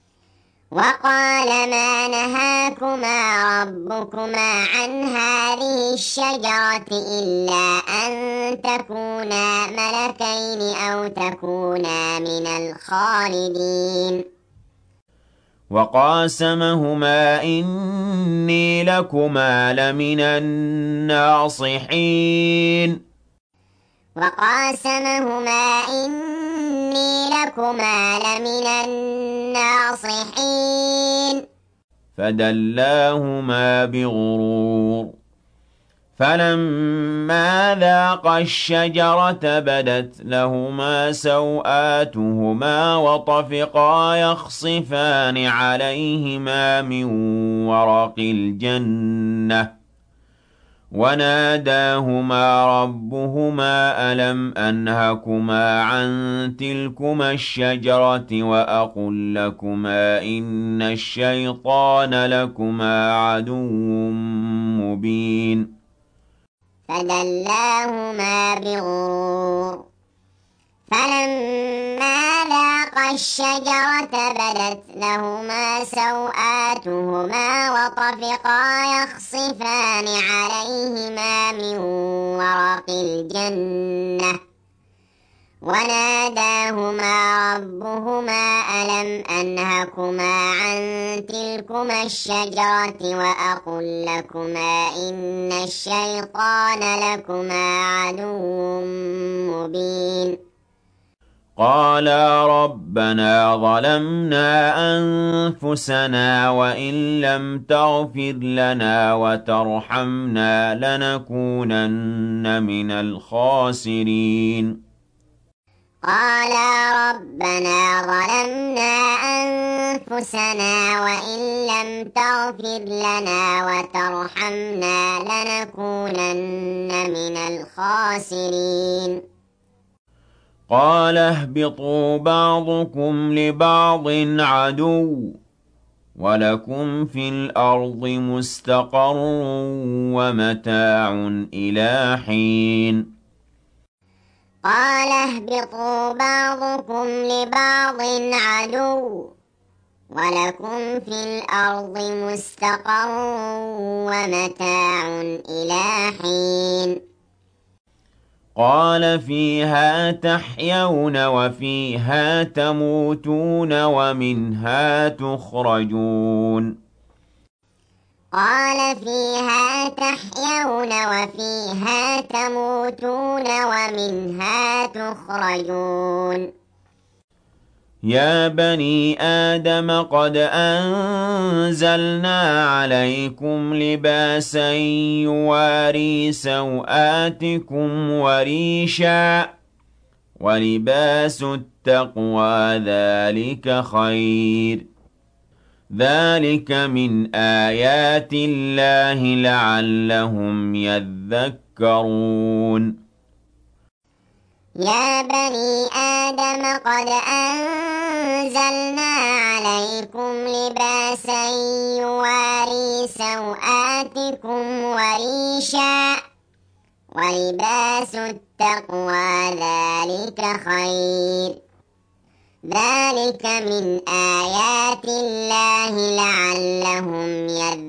وقال ما نهاكما ربكما عن هذه الشجرة إلا أن تكونا ملكين أو تكونا من الخالدين وقاسمهما إني لكما لمن الناصحين وقاسمهما إني لكما لمن الناصحين فدلاهما بغرور فلما ذاقا الشجرة بدت لهما سوآتهما وطفقا يخصفان عليهما من ورق الجنة وناداهما ربهما ألم أنهكما عن تلكما الشجرة وأقل لكما إن الشيطان لكما عدو مبين فدلاهما بغرور فلما ذاقا الشجرة بدت لهما سوآتهما وطفقا يخصفان عليهما من ورق الجنة وناداهما ربهما ألم أنهكما عن تلكما الشجرة وأقل لكما إن الشيطان لكما عدو مبين قالا ربنا ظلمنا أنفسنا وإن لم تغفر لنا وترحمنا لنكونن من الخاسرين قالا ربنا ظلمنا أنفسنا وإن لم تغفر لنا وترحمنا لنكونن من الخاسرين قَالَ اهْبِطُوا بَعْضُكُمْ لِبَعْضٍ عَدُوٌّ ۖ وَلَكُمْ فِي الْأَرْضِ مُسْتَقَرٌّ وَمَتَاعٌ إِلَىٰ حِينٍ قال اهبطوا بعضكم لبعض عدو ولكم في الأرض مستقر ومتاع إلى حين قَالَ فِيهَا تَحْيَوْنَ وَفِيهَا تَمُوتُونَ وَمِنْهَا تُخْرَجُونَ قال فيها تحيون وفيها تموتون ومنها تخرجون يَا بَنِي آدَمَ قَدْ أَنزَلْنَا عَلَيْكُمْ لِبَاسًا يُوَارِي سَوْآتِكُمْ وَرِيشًا ۖ وَلِبَاسُ التَّقْوَىٰ ذَٰلِكَ خَيْرٌ ۚ ذَٰلِكَ مِنْ آيَاتِ اللَّهِ لَعَلَّهُمْ يَذَّكَّرُونَ يا بني آدم قد أنزلنا عليكم لباسا يواري سوآتكم وريشا ولباس التقوى ذلك خير ذلك من آيات الله لعلهم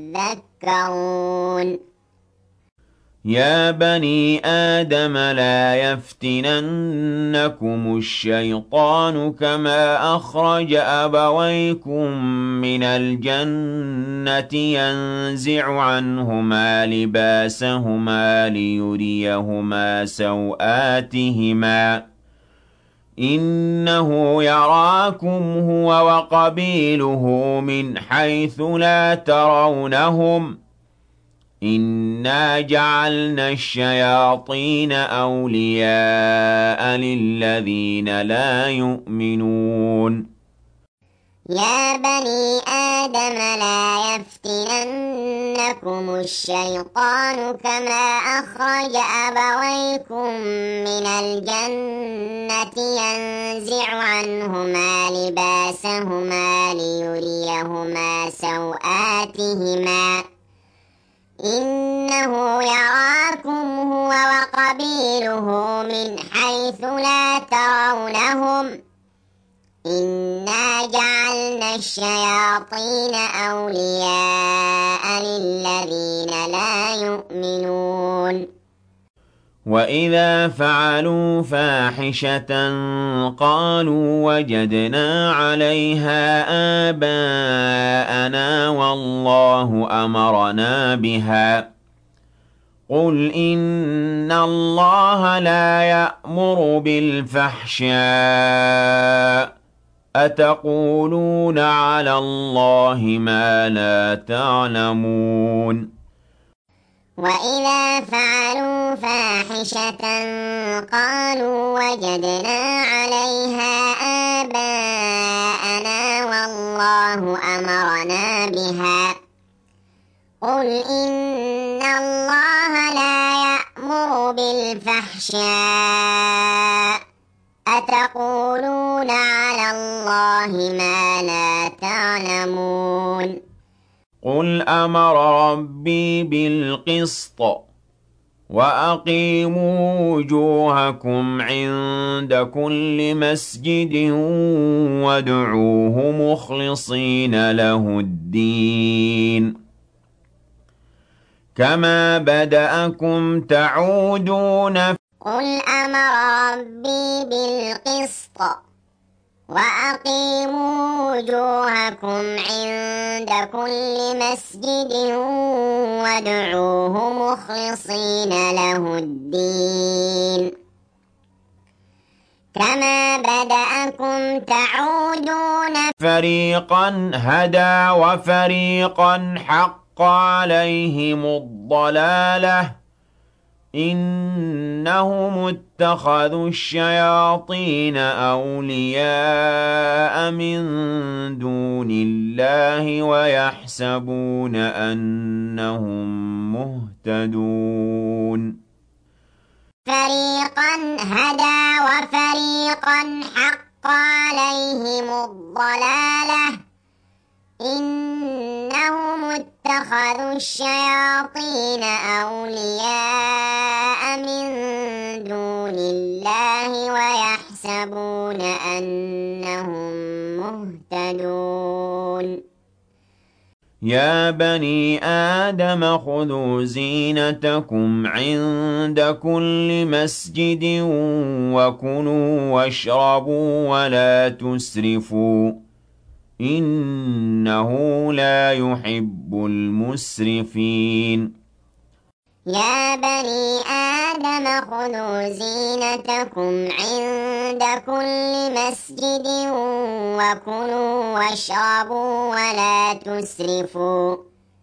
يذكرون يَا بَنِي آدَمَ لَا يَفْتِنَنَّكُمُ الشَّيْطَانُ كَمَا أَخْرَجَ أَبَوَيْكُم مِّنَ الْجَنَّةِ يَنزِعُ عَنْهُمَا لِبَاسَهُمَا لِيُرِيَهُمَا سَوْآتِهِمَا ۗ إِنَّهُ يَرَاكُمْ هُوَ وَقَبِيلُهُ مِنْ حَيْثُ لَا تَرَوْنَهُمْ ۗ إِنَّا جَعَلْنَا الشَّيَاطِينَ أَوْلِيَاءَ لِلَّذِينَ لَا يُؤْمِنُونَ يا بني آدم لا يفتننكم الشيطان كما أخرج أبويكم من الجنة ينزع عنهما لباسهما ليريهما سوآتهما إنه يراكم هو وقبيله من حيث لا ترونهم إنا جعلنا الشياطين أولياء للذين لا يؤمنون وَإِذَا فَعَلُوا فَاحِشَةً قَالُوا وَجَدْنَا عَلَيْهَا آبَاءَنَا وَاللَّهُ أَمَرَنَا بِهَا ۗ قُلْ إِنَّ اللَّهَ لَا يَأْمُرُ بِالْفَحْشَاءِ ۖ أَتَقُولُونَ عَلَى اللَّهِ مَا لَا تَعْلَمُونَ وَإِذَا فَعَلُوا فَاحِشَةً قَالُوا وَجَدْنَا عَلَيْهَا آبَاءَنَا وَاللَّهُ أَمَرَنَا بِهَا ۗ قُلْ إِنَّ اللَّهَ لَا يَأْمُرُ بِالْفَحْشَاءِ ۖ أَتَقُولُونَ عَلَى اللَّهِ مَا لَا تَعْلَمُونَ قُلْ أَمَرَ رَبِّي بِالْقِسْطِ ۖ وَأَقِيمُوا وُجُوهَكُمْ عِندَ كُلِّ مَسْجِدٍ وَادْعُوهُ مُخْلِصِينَ لَهُ الدِّينَ كَمَا بَدَأَكُمْ تَعُودُونَ قُلْ أَمَرَ رَبِّي بِالْقِسْطِ ۖ وَأَقِيمُوا وُجُوهَكُمْ عِندَ كُلِّ مَسْجِدٍ وَادْعُوهُ مُخْلِصِينَ لَهُ الدِّينَ كَمَا بَدَأَكُمْ تَعُودُونَ فَرِيقًا هَدَىٰ وَفَرِيقًا حَقَّ عَلَيْهِمُ الضَّلَالَةُ ۗ إِنَّهُمُ اتَّخَذُوا الشَّيَاطِينَ أَوْلِيَاءَ مِن دُونِ اللَّهِ وَيَحْسَبُونَ أَنَّهُم مُّهْتَدُونَ فريقا هدى وفريقا حق عليهم الضلالة إنهم اتخذوا الشياطين أولياء من دون الله ويحسبون أنهم مهتدون يا بني آدم خذوا زينتكم عند كل مسجد وكلوا واشربوا ولا تسرفوا إنه لا يحب المسرفين يا بني آدم خذوا زينتكم عند كل مسجد وكلوا واشربوا ولا تسرفوا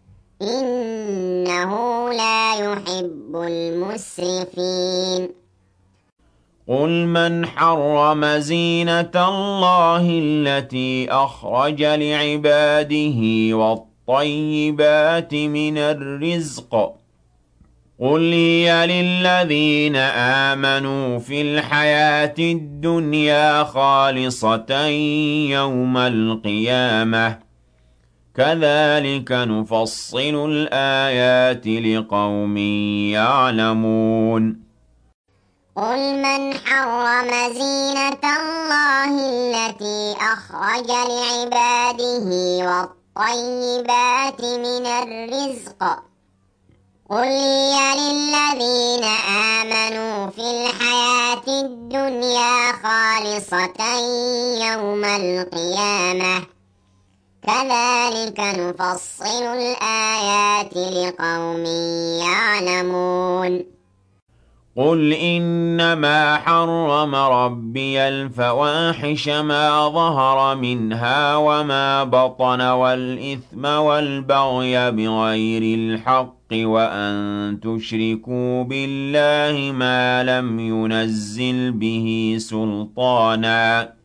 إنه لا يحب المسرفين قل من حرم زينة الله التي أخرج لعباده والطيبات من الرزق قل هي للذين آمنوا في الحياة الدنيا خالصة يوم القيامة كذلك نفصل الآيات لقوم يعلمون قل من حرم زينة الله التي أخرج لعباده والطيبات من الرزق قل هي للذين آمنوا في الحياة الدنيا خالصة يوم القيامة كذلك نفصل الآيات لقوم يعلمون قل إنما حرم ربي الفواحش ما ظهر منها وما بطن والإثم والبغي بغير الحق وأن تشركوا بالله ما لم ينزل به سلطانا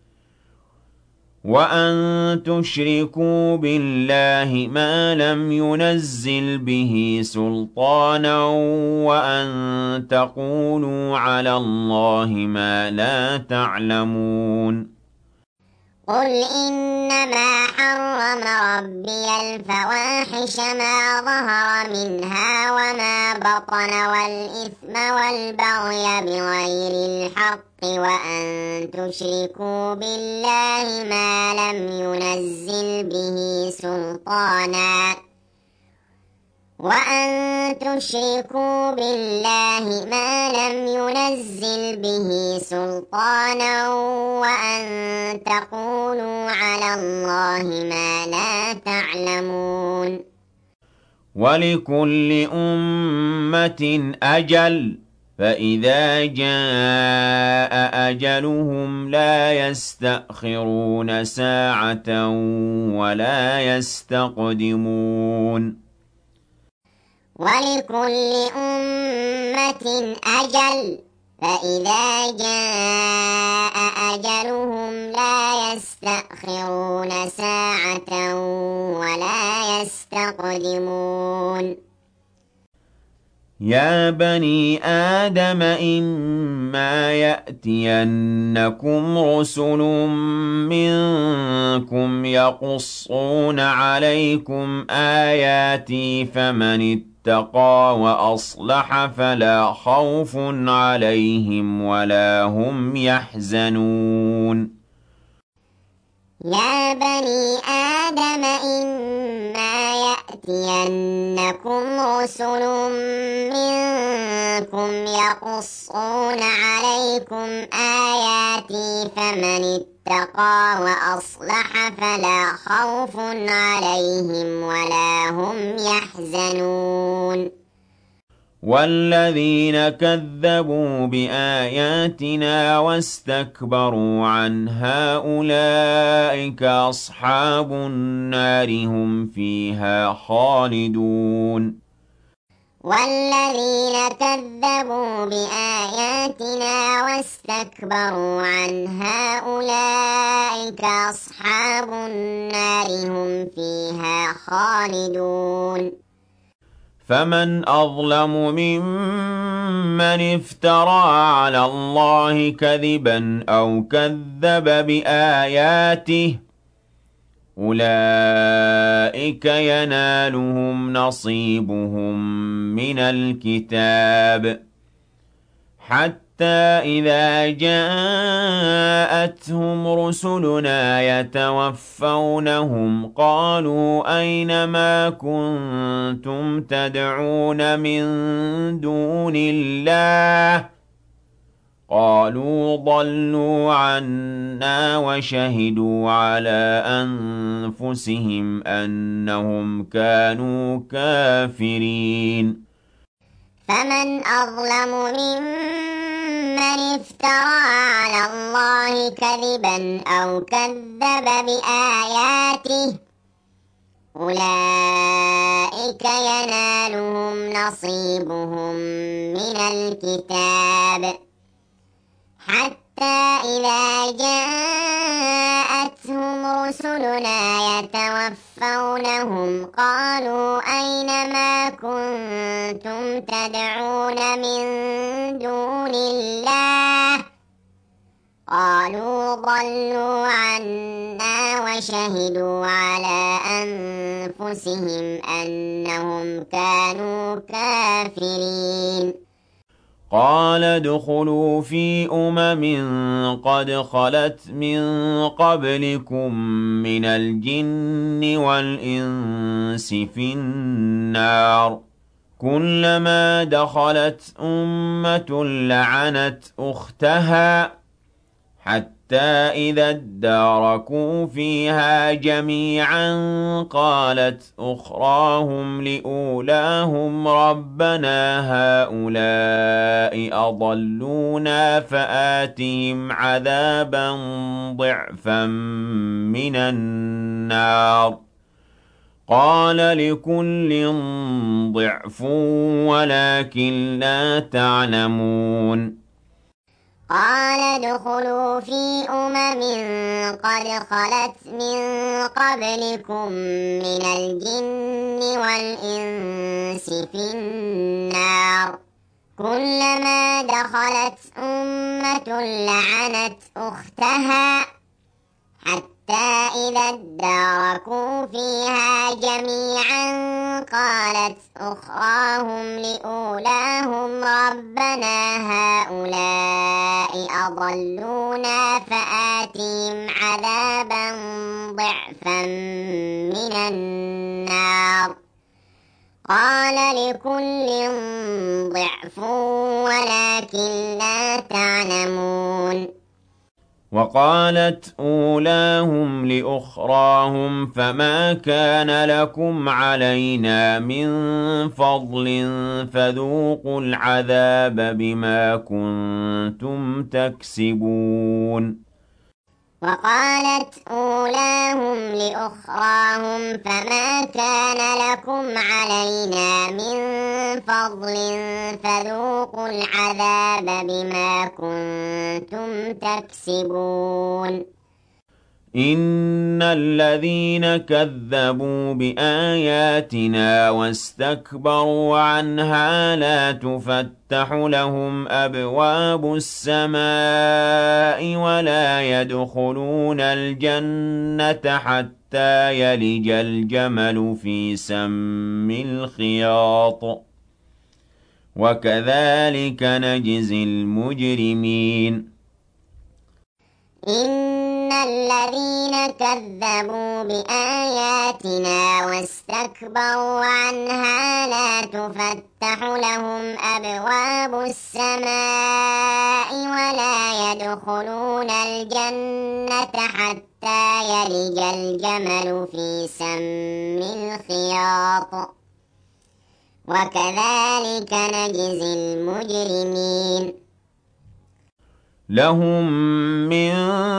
وأن تشركوا بالله ما لم ينزل به سلطانا وأن تقولوا على الله ما لا تعلمون قل إنما حرم ربي الفواحش ما ظهر منها وما بطن والإثم والبغي بغير الحق وأن تشركوا بالله ما لم ينزل به سلطانا وأن تشركوا بالله ما لم ينزل به سلطانا وأن تقولوا على الله ما لا تعلمون ولكل أمة أجل فإذا جاء أجلهم لا يستأخرون ساعة ولا يستقدمون ولكل أمة أجل فإذا جاء أجلهم لا يستأخرون ساعة ولا يستقدمون يا بني آدم إما يأتينكم رسل منكم يقصون عليكم آياتي فمن اتقى وأصلح فلا خوف عليهم ولا هم يحزنون يا بني آدم إما يأتينكم رسل منكم يقصون عليكم آياتي فمن اتقى وأصلح فلا خوف عليهم ولا هم يحزنون والذين كذبوا بآياتنا واستكبروا عنها أولئك أصحاب النار هم فيها خالدون والذين كذبوا بآياتنا واستكبروا عنها أولئك أصحاب النار هم فيها خالدون فمن أظلم ممن ممن افترى على الله كذبا أو كذب بآياته أولئك ينالهم نصيبهم من الكتاب حتى إذا جاءتهم رسلنا يتوفونهم قالوا أين ما كنتم تدعون من دون الله قالوا ضلوا عنا وشهدوا على أنفسهم أنهم كانوا كافرين فمن أظلم ممن افترى على الله كذبا أو كذب بآياته أولئك ينالهم نصيبهم من الكتاب حتى إذا جاءتهم رسلنا يتوفونهم قالوا أين ما كنتم تدعون من دون الله قالوا ضلوا عنا وشهدوا على أنفسهم أنهم كانوا كافرين قال ادخلوا في قد خلت من قبلكم من الجن والإنس في النار كلما دخلت أمة لعنت أختها حتى إذا اداركوا فيها جميعا قالت أخراهم لأولاهم ربنا هؤلاء أضلونا فآتهم عذابا ضعفا من النار قال لكل ضعف ولكن لا تعلمون قال ادخلوا في قد خلت من قبلكم من الجن والإنس في النار كلما دخلت أمة لعنت أختها حتى إذا اداركوا فيها جميعا قالت أخراهم لأولاهم ربنا هؤلاء أضلونا فآتهم عذابا ضعفا من النار قال لكل ضعف ولكن لا تعلمون وقالت أولاهم لأخراهم فما كان لكم علينا من فضل فذوقوا العذاب بما كنتم تكسبون وقالت أولاهم لأخراهم فما كان لكم علينا من فضل فذوقوا العذاب بما كنتم تكسبون إن الذين كذبوا بآياتنا واستكبروا عنها لا تفتح لهم أبواب السماء ولا يدخلون الجنة حتى يلج الجمل في سم الخياط وكذلك نجزي المجرمين إن الذين كذبوا بآياتنا واستكبروا عنها لا تفتح لهم أبواب السماء ولا يدخلون الجنة حتى يلج الجمل في سم الخياط وكذلك نجزي المجرمين لهم من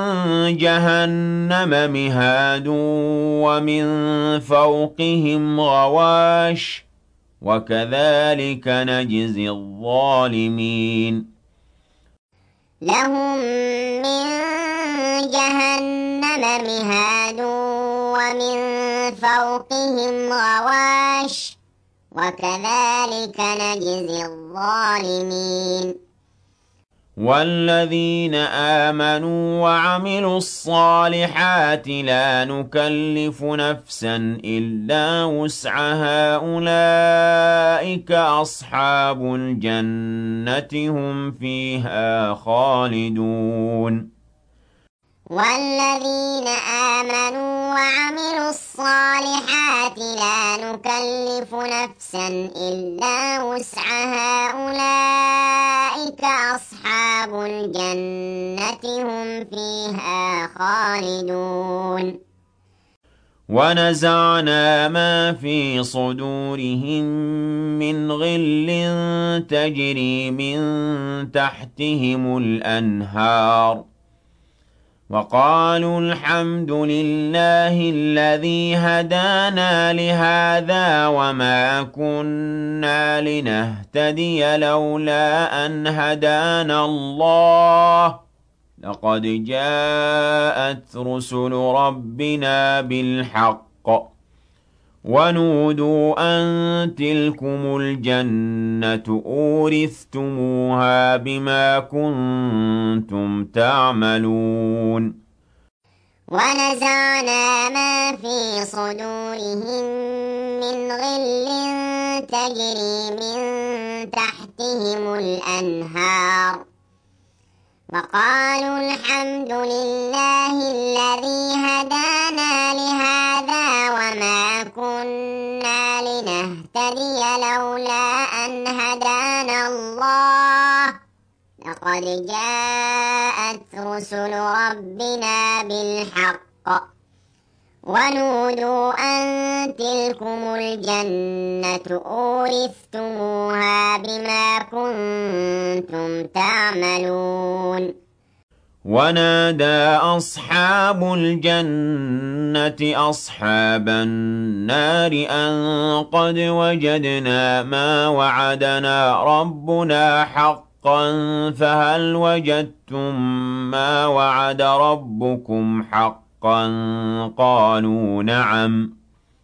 جهنم مهاد ومن فوقهم غواش وكذلك نجزي الظالمين لهم من جهنم مهاد ومن فوقهم غواش وكذلك نجزي الظالمين. والذين آمنوا وعملوا الصالحات لا نكلف نفسا إلا وسعها أولئك أصحاب الجنة هم فيها خالدون. والذين آمنوا وعملوا الصالحات لا نكلف نفسا إلا وسعها أولئك أصحاب الجنة هم فيها خالدون. ونزعنا ما في صدورهم من غل تجري من تحتهم الأنهار وقالوا الحمد لله الذي هدانا لهذا وما كنا لنهتدي لولا أن هدانا الله لقد جاءت رسل ربنا بالحق ونودوا أن تلكم الجنة أورثتموها بما كنتم تعملون. ونزعنا ما في صدورهم من غل تجري من تحتهم الأنهار وقالوا الحمد لله الذي هدانا لهذا وما كنا لنهتدي لولا أن هدانا الله لقد جاءت رسل ربنا بالحق ونودوا أن تلكم الجنة أورثتموها بما كنتم تعملون. ونادى أصحاب الجنة أصحاب النار أن قد وجدنا ما وعدنا ربنا حقا فهل وجدتم ما وعد ربكم حقا قالوا نعم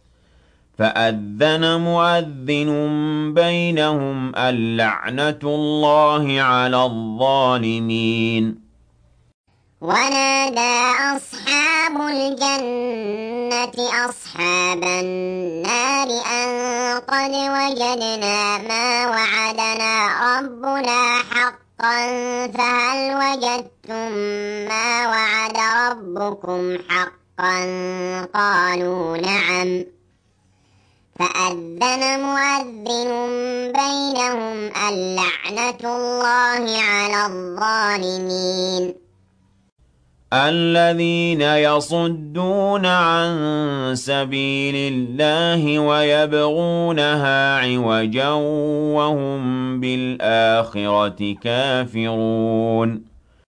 فأذن مؤذن بينهم اللعنة الله على الظالمين. ونادى أصحاب الجنة أصحاب النار أن قد وجدنا ما وعدنا ربنا حقا فهل وجدتم ما وعد ربكم حقا قالوا نعم فأذن مؤذن بينهم اللعنة الله على الظالمين. الذين يصدون عن سبيل الله ويبغونها عوجا وهم بالآخرة كافرون.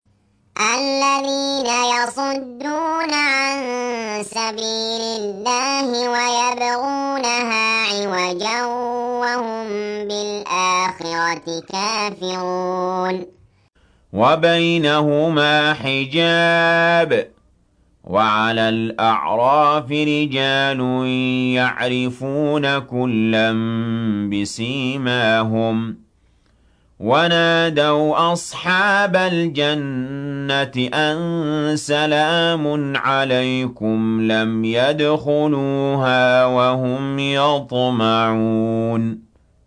الذين يصدون عن سبيل الله ويبغونها عوجا وهم بالآخرة كافرون. وبينهما حجاب وعلى الأعراف رجال يعرفون كلا بسيماهم ونادوا أصحاب الجنة أن سلام عليكم لم يدخلوها وهم يطمعون.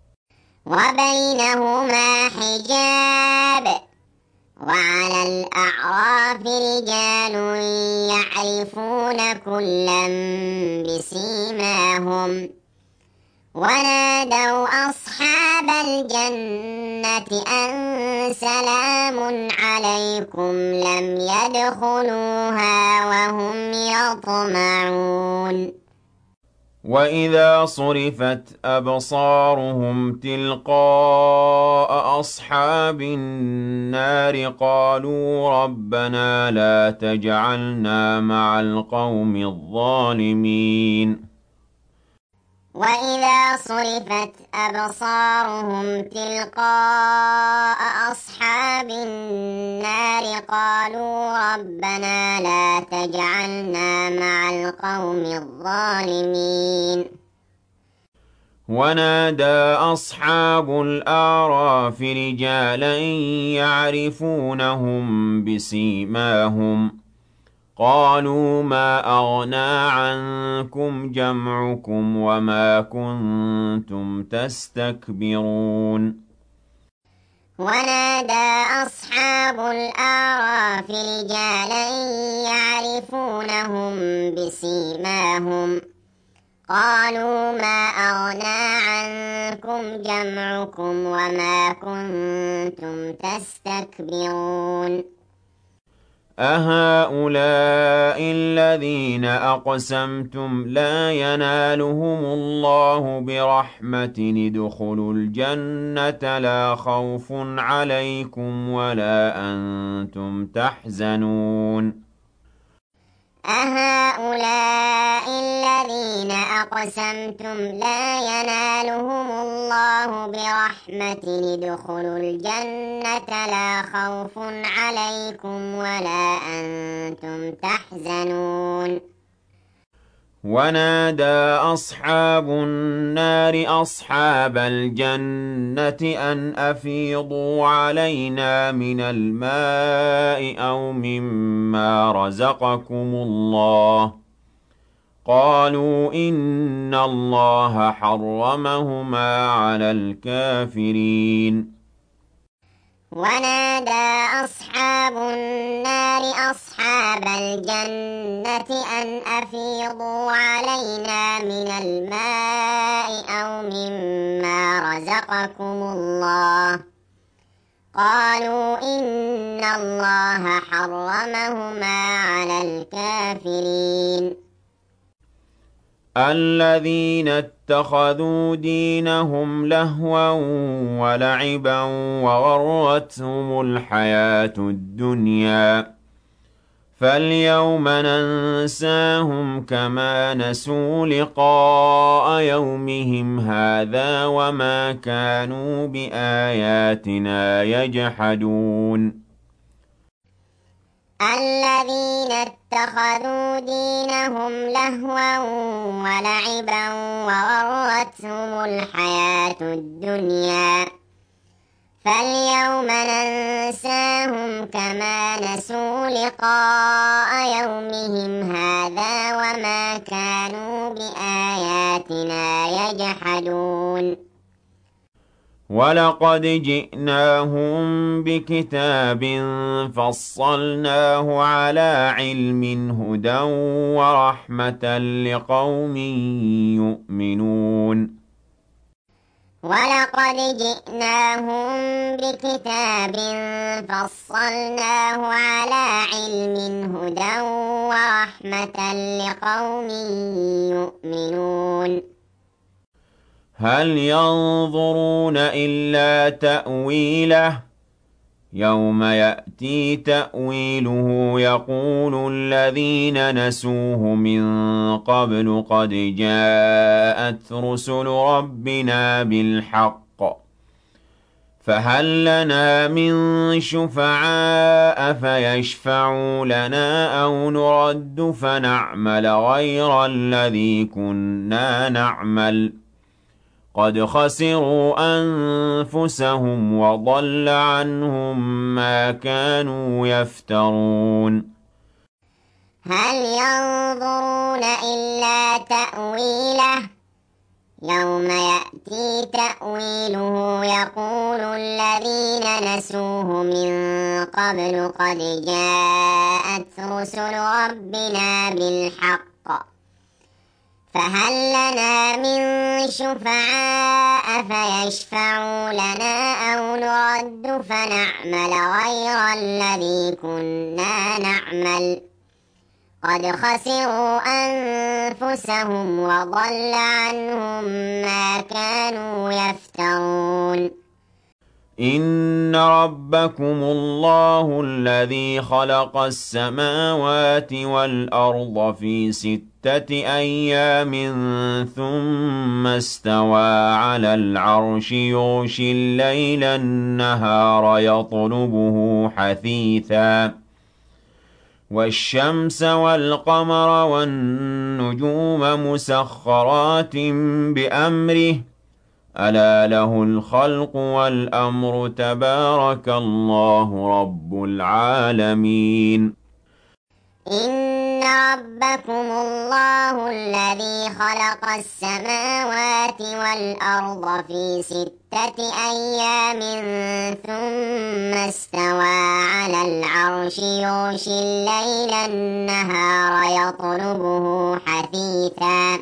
وبينهما حجاب وعلى الأعراف رجال يعرفون كلا بسيماهم ونادوا أصحاب الجنة أن سلام عليكم لم يدخلوها وهم يطمعون. وإذا صرفت أبصارهم تلقاء أصحاب النار قالوا ربنا لا تجعلنا مع القوم الظالمين. وإذا صرفت أبصارهم تلقاء أصحاب النار قالوا ربنا لا تجعلنا مع القوم الظالمين. ونادى أصحاب الأعراف رجالا يعرفونهم بسيماهم قالوا ما أغنى عنكم جمعكم وما كنتم تستكبرون ونادى أصحاب الأعراف رجالا يعرفونهم بسيماهم قالوا ما أغنى عنكم جمعكم وما كنتم تستكبرون أهؤلاء الذين أقسمتم لا ينالهم الله برحمة ادخلوا الجنة لا خوف عليكم ولا أنتم تحزنون أهؤلاء الذين أقسمتم لا ينالهم الله برحمة ادخلوا الجنة لا خوف عليكم ولا أنتم تحزنون ونادى أصحاب النار أصحاب الجنة أن أفيضوا علينا من الماء أو مما رزقكم الله قالوا إن الله حرمهما على الكافرين ونادى أصحاب النار أصحاب الجنة أن أفيضوا علينا من الماء أو مما رزقكم الله قالوا إن الله حرمهما على الكافرين الذين اتخذوا دينهم لهوا ولعبا وغرتهم الحياة الدنيا فاليوم ننساهم كما نسوا لقاء يومهم هذا وما كانوا بآياتنا يجحدون الذين اتخذوا دينهم لهوا ولعبا وغرتهم الحياة الدنيا فاليوم ننساهم كما نسوا لقاء يومهم هذا وما كانوا بآياتنا يجحدون ولقد جئناهم بكتاب فصلناه على علم هدى ورحمة لقوم يؤمنون ولقد جئناهم بكتاب فصلناه على علم هدى ورحمة لقوم يؤمنون هل ينظرون إلا تأويله يوم يأتي تأويله يقول الذين نسوه من قبل قد جاءت رسل ربنا بالحق فهل لنا من شفعاء فيشفعوا لنا أو نرد فنعمل غير الذي كنا نعمل قد خسروا أنفسهم وضل عنهم ما كانوا يفترون هل ينظرون إلا تأويله يوم يأتي تأويله يقول الذين نسوه من قبل قد جاءت رسل ربنا بالحق فهل لنا من شفعاء فيشفعوا لنا أو نرد فنعمل غير الذي كنا نعمل قد خسروا أنفسهم وضل عنهم ما كانوا يفترون إن ربكم الله الذي خلق السماوات والأرض في 6 أيام ثم استوى على العرش يغشي الليل النهار يطلبه حثيثا والشمس والقمر والنجوم مسخرات بأمره ألا له الخلق والأمر تبارك الله رب العالمين إن ربكم الله الذي خلق السماوات والأرض في 6 أيام ثم استوى على العرش يغشي الليل النهار يطلبه حثيثا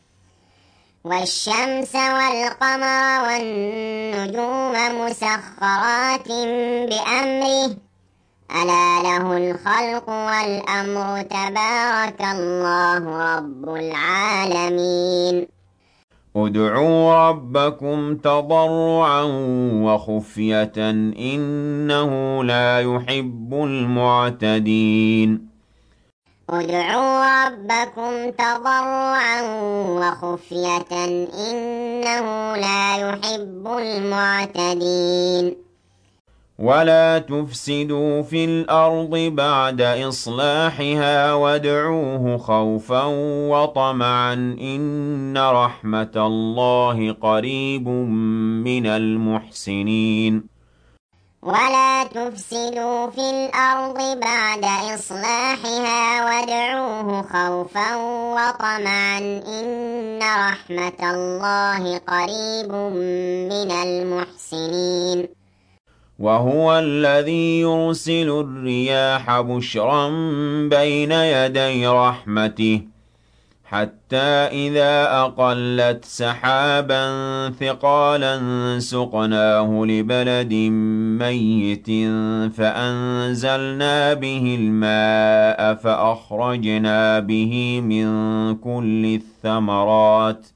والشمس والقمر والنجوم مسخرات بأمره ألا له الخلق والأمر تبارك الله رب العالمين ادعوا ربكم تضرعا وخفية إنه لا يحب المعتدين ادعوا ربكم تضرعا وخفية إنه لا يحب المعتدين ولا تفسدوا في الأرض بعد إصلاحها وادعوه خوفا وطمعا إن رحمة الله قريب من المحسنين ولا تفسدوا في الأرض بعد إصلاحها وادعوه خوفا وطمعا إن رحمة الله قريب من المحسنين وهو الذي يرسل الرياح بشرا بين يدي رحمته حتى إذا أقلت سحابا ثقالا سقناه لبلد ميت فأنزلنا به الماء فأخرجنا به من كل الثمرات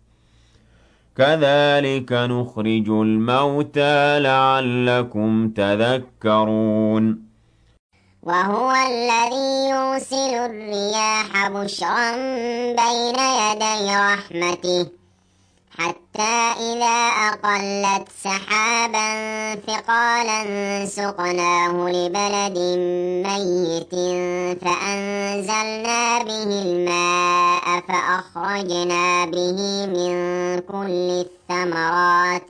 كذلك نخرج الموتى لعلكم تذكرون وهو الذي يرسل الرياح بشرا بين يدي رحمته حتى إذا أقلت سحابا ثقالا سقناه لبلد ميت فأنزلنا به الماء فأخرجنا به من كل الثمرات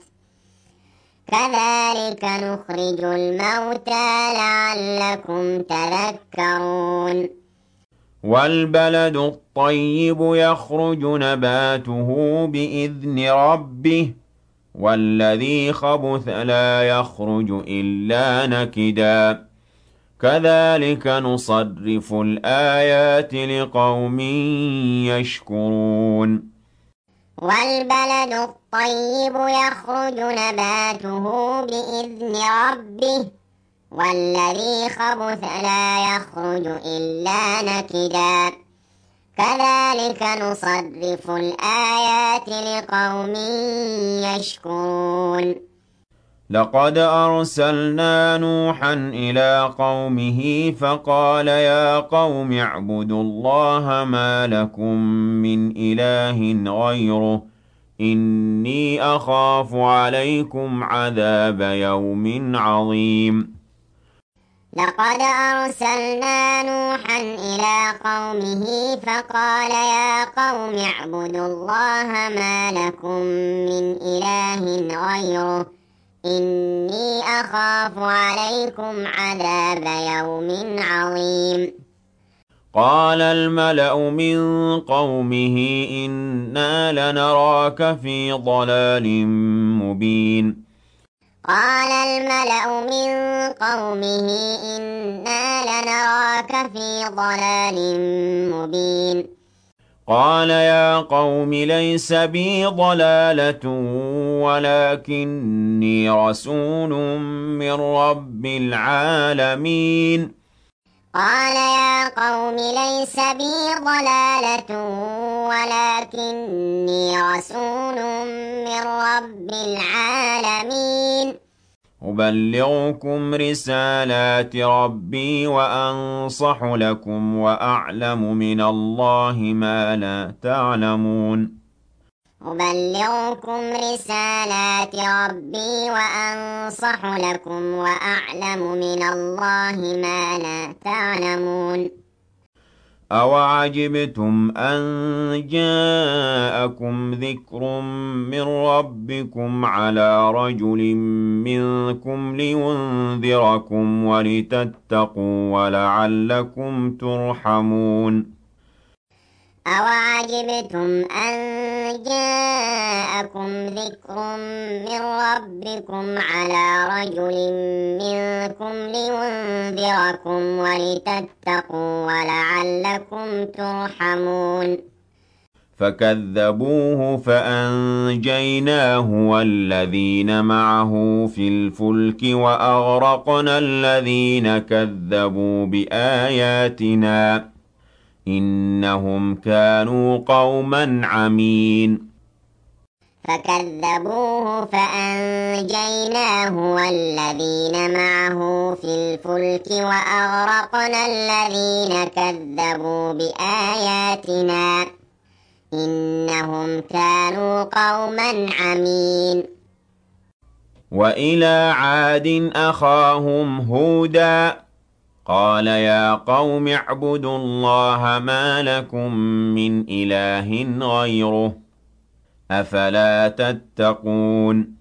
كذلك نخرج الموتى لعلكم تذكرون والبلد الطيب يخرج نباته بإذن ربه والذي خبث لا يخرج إلا نكدا كذلك نصرف الآيات لقوم يشكرون والبلد الطيب يخرج نباته بإذن ربه والذي خبث لا يخرج إلا نكدا كذلك نصرف الآيات لقوم يشكرون لقد أرسلنا نوحا إلى قومه فقال يا قوم اعبدوا الله ما لكم من إله غيره إني أخاف عليكم عذاب يوم عظيم لقد أرسلنا نوحا إلى قومه فقال يا قوم اعبدوا الله ما لكم من إله غيره إني أخاف عليكم عذاب يوم عظيم قال الملأ من قومه إنا لنراك في ضلال مبين قال الملأ من قومه إنا لنراك في ضلال مبين قال يا قوم ليس بي ضلالة ولكني رسول من رب العالمين قال يا قوم ليس بي ضلالة ولكني رسول من رب العالمين أبلغكم رسالات ربي وأنصح لكم وأعلم من الله ما لا تعلمون أبلغكم رسالات ربي وأنصح لكم وأعلم من الله ما لا تعلمون أَوَعَجِبْتُمْ أَن جَاءَكُمْ ذِكْرٌ مِّن رَّبِّكُمْ عَلَىٰ رَجُلٍ مِّنكُمْ لِيُنذِرَكُمْ وَلِتَتَّقُوا وَلَعَلَّكُمْ تُرْحَمُونَ أَوَعَجِبْتُمْ أَن جَاءَكُمْ ذِكْرٌ مِّن رَّبِّكُمْ عَلَىٰ رَجُلٍ مِّنكُمْ لِيُنذِرَكُمْ وَلِتَتَّقُوا وَلَعَلَّكُمْ تُرْحَمُونَ فَكَذَّبُوهُ فَأَنجَيْنَاهُ وَالَّذِينَ مَعَهُ فِي الْفُلْكِ وَأَغْرَقْنَا الَّذِينَ كَذَّبُوا بِآيَاتِنَا ۚ إِنَّهُمْ كَانُوا قَوْمًا عَمِينَ فَكَذَّبُوهُ فَأَنجَيْنَاهُ وَالَّذِينَ مَعَهُ فِي الْفُلْكِ وَأَغْرَقْنَا الَّذِينَ كَذَّبُوا بِآيَاتِنَا ۚ إِنَّهُمْ كَانُوا قَوْمًا عَمِينَ وَإِلَىٰ عَادٍ أَخَاهُمْ هُودًا ۚ قَالَ يَا قَوْمِ اعْبُدُوا اللَّهَ مَا لَكُم مِّنْ إِلَٰهٍ غَيْرُهُ ۖ أَفَلَا تَتَّقُونَ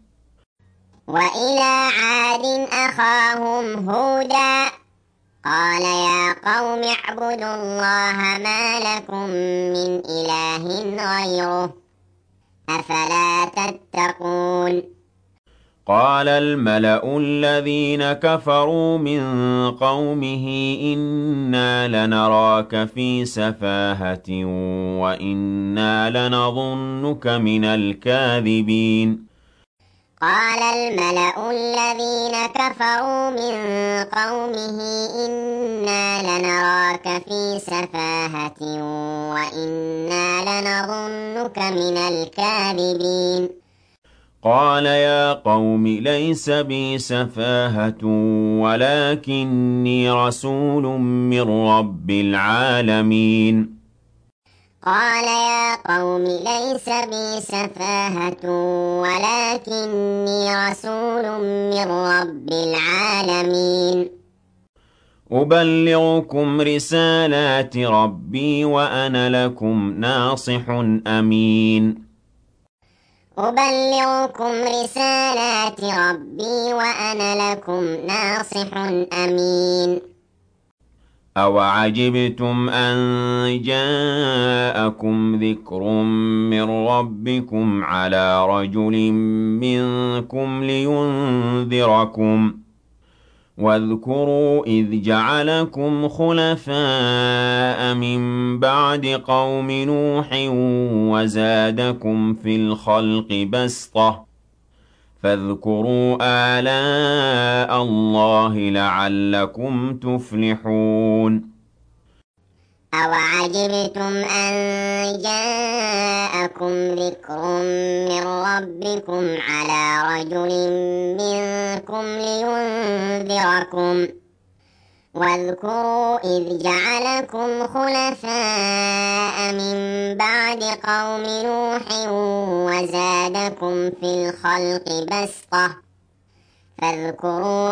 وَإِلَىٰ عَادٍ أَخَاهُمْ هُودًا ۚ قَالَ يَا قَوْمِ اعْبُدُوا اللَّهَ مَا لَكُم مِّنْ إِلَٰهٍ غَيْرُهُ ۖ أَفَلَا تَتَّقُونَ قَالَ الْمَلَأُ الَّذِينَ كَفَرُوا مِن قَوْمِهِ إِنَّا لَنَرَاكَ فِي سَفَاهَةٍ وَإِنَّا لَنَظُنُّكَ مِنَ الْكَاذِبِينَ قَالَ الْمَلَأُ الَّذِينَ كَفَرُوا مِن قَوْمِهِ إِنَّا لَنَرَاكَ فِي سَفَاهَةٍ وَإِنَّا لَنَظُنُّكَ مِنَ الْكَاذِبِينَ قَالَ يَا قَوْمِ لَيْسَ بِي سَفَاهَةٌ وَلَٰكِنِّي رَسُولٌ مِّن رَّبِّ الْعَالَمِينَ قَالَ يَا قَوْمِ لَيْسَ بِي سَفَاهَةٌ وَلَٰكِنِّي رَسُولٌ مِّن رَّبِّ الْعَالَمِينَ أُبَلِّغُكُمْ رِسَالَاتِ رَبِّي وَأَنَا لَكُمْ نَاصِحٌ أَمِينٌ أُبَلِّغُكُمْ رِسَالَاتِ رَبِّي وَأَنَا لَكُمْ نَاصِحٌ أَمِينٌ أَوَعَجِبْتُمْ أَن جَاءَكُمْ ذِكْرٌ مِّن رَّبِّكُمْ عَلَىٰ رَجُلٍ مِّنكُمْ لِيُنذِرَكُمْ ۖ وَاذْكُرُوا إِذْ جَعَلَكُمْ خُلَفَاءَ مِن بَعْدِ قَوْمِ نُوحٍ وَزَادَكُمْ فِي الْخَلْقِ بَسْطَةً ۖ فاذكروا آلاء الله لعلكم تفلحون أَوَعَجِبْتُمْ أَن جَاءَكُمْ ذِكْرٌ مِّن رَّبِّكُمْ عَلَىٰ رَجُلٍ مِّنكُمْ لِيُنذِرَكُمْ ۖ وَاذْكُرُوا إِذْ جَعَلَكُمْ خُلَفَاءَ مِن بَعْدِ قَوْمِ نُوحٍ وَزَادَكُمْ فِي الْخَلْقِ بَسْطَةً ۖ فاذكروا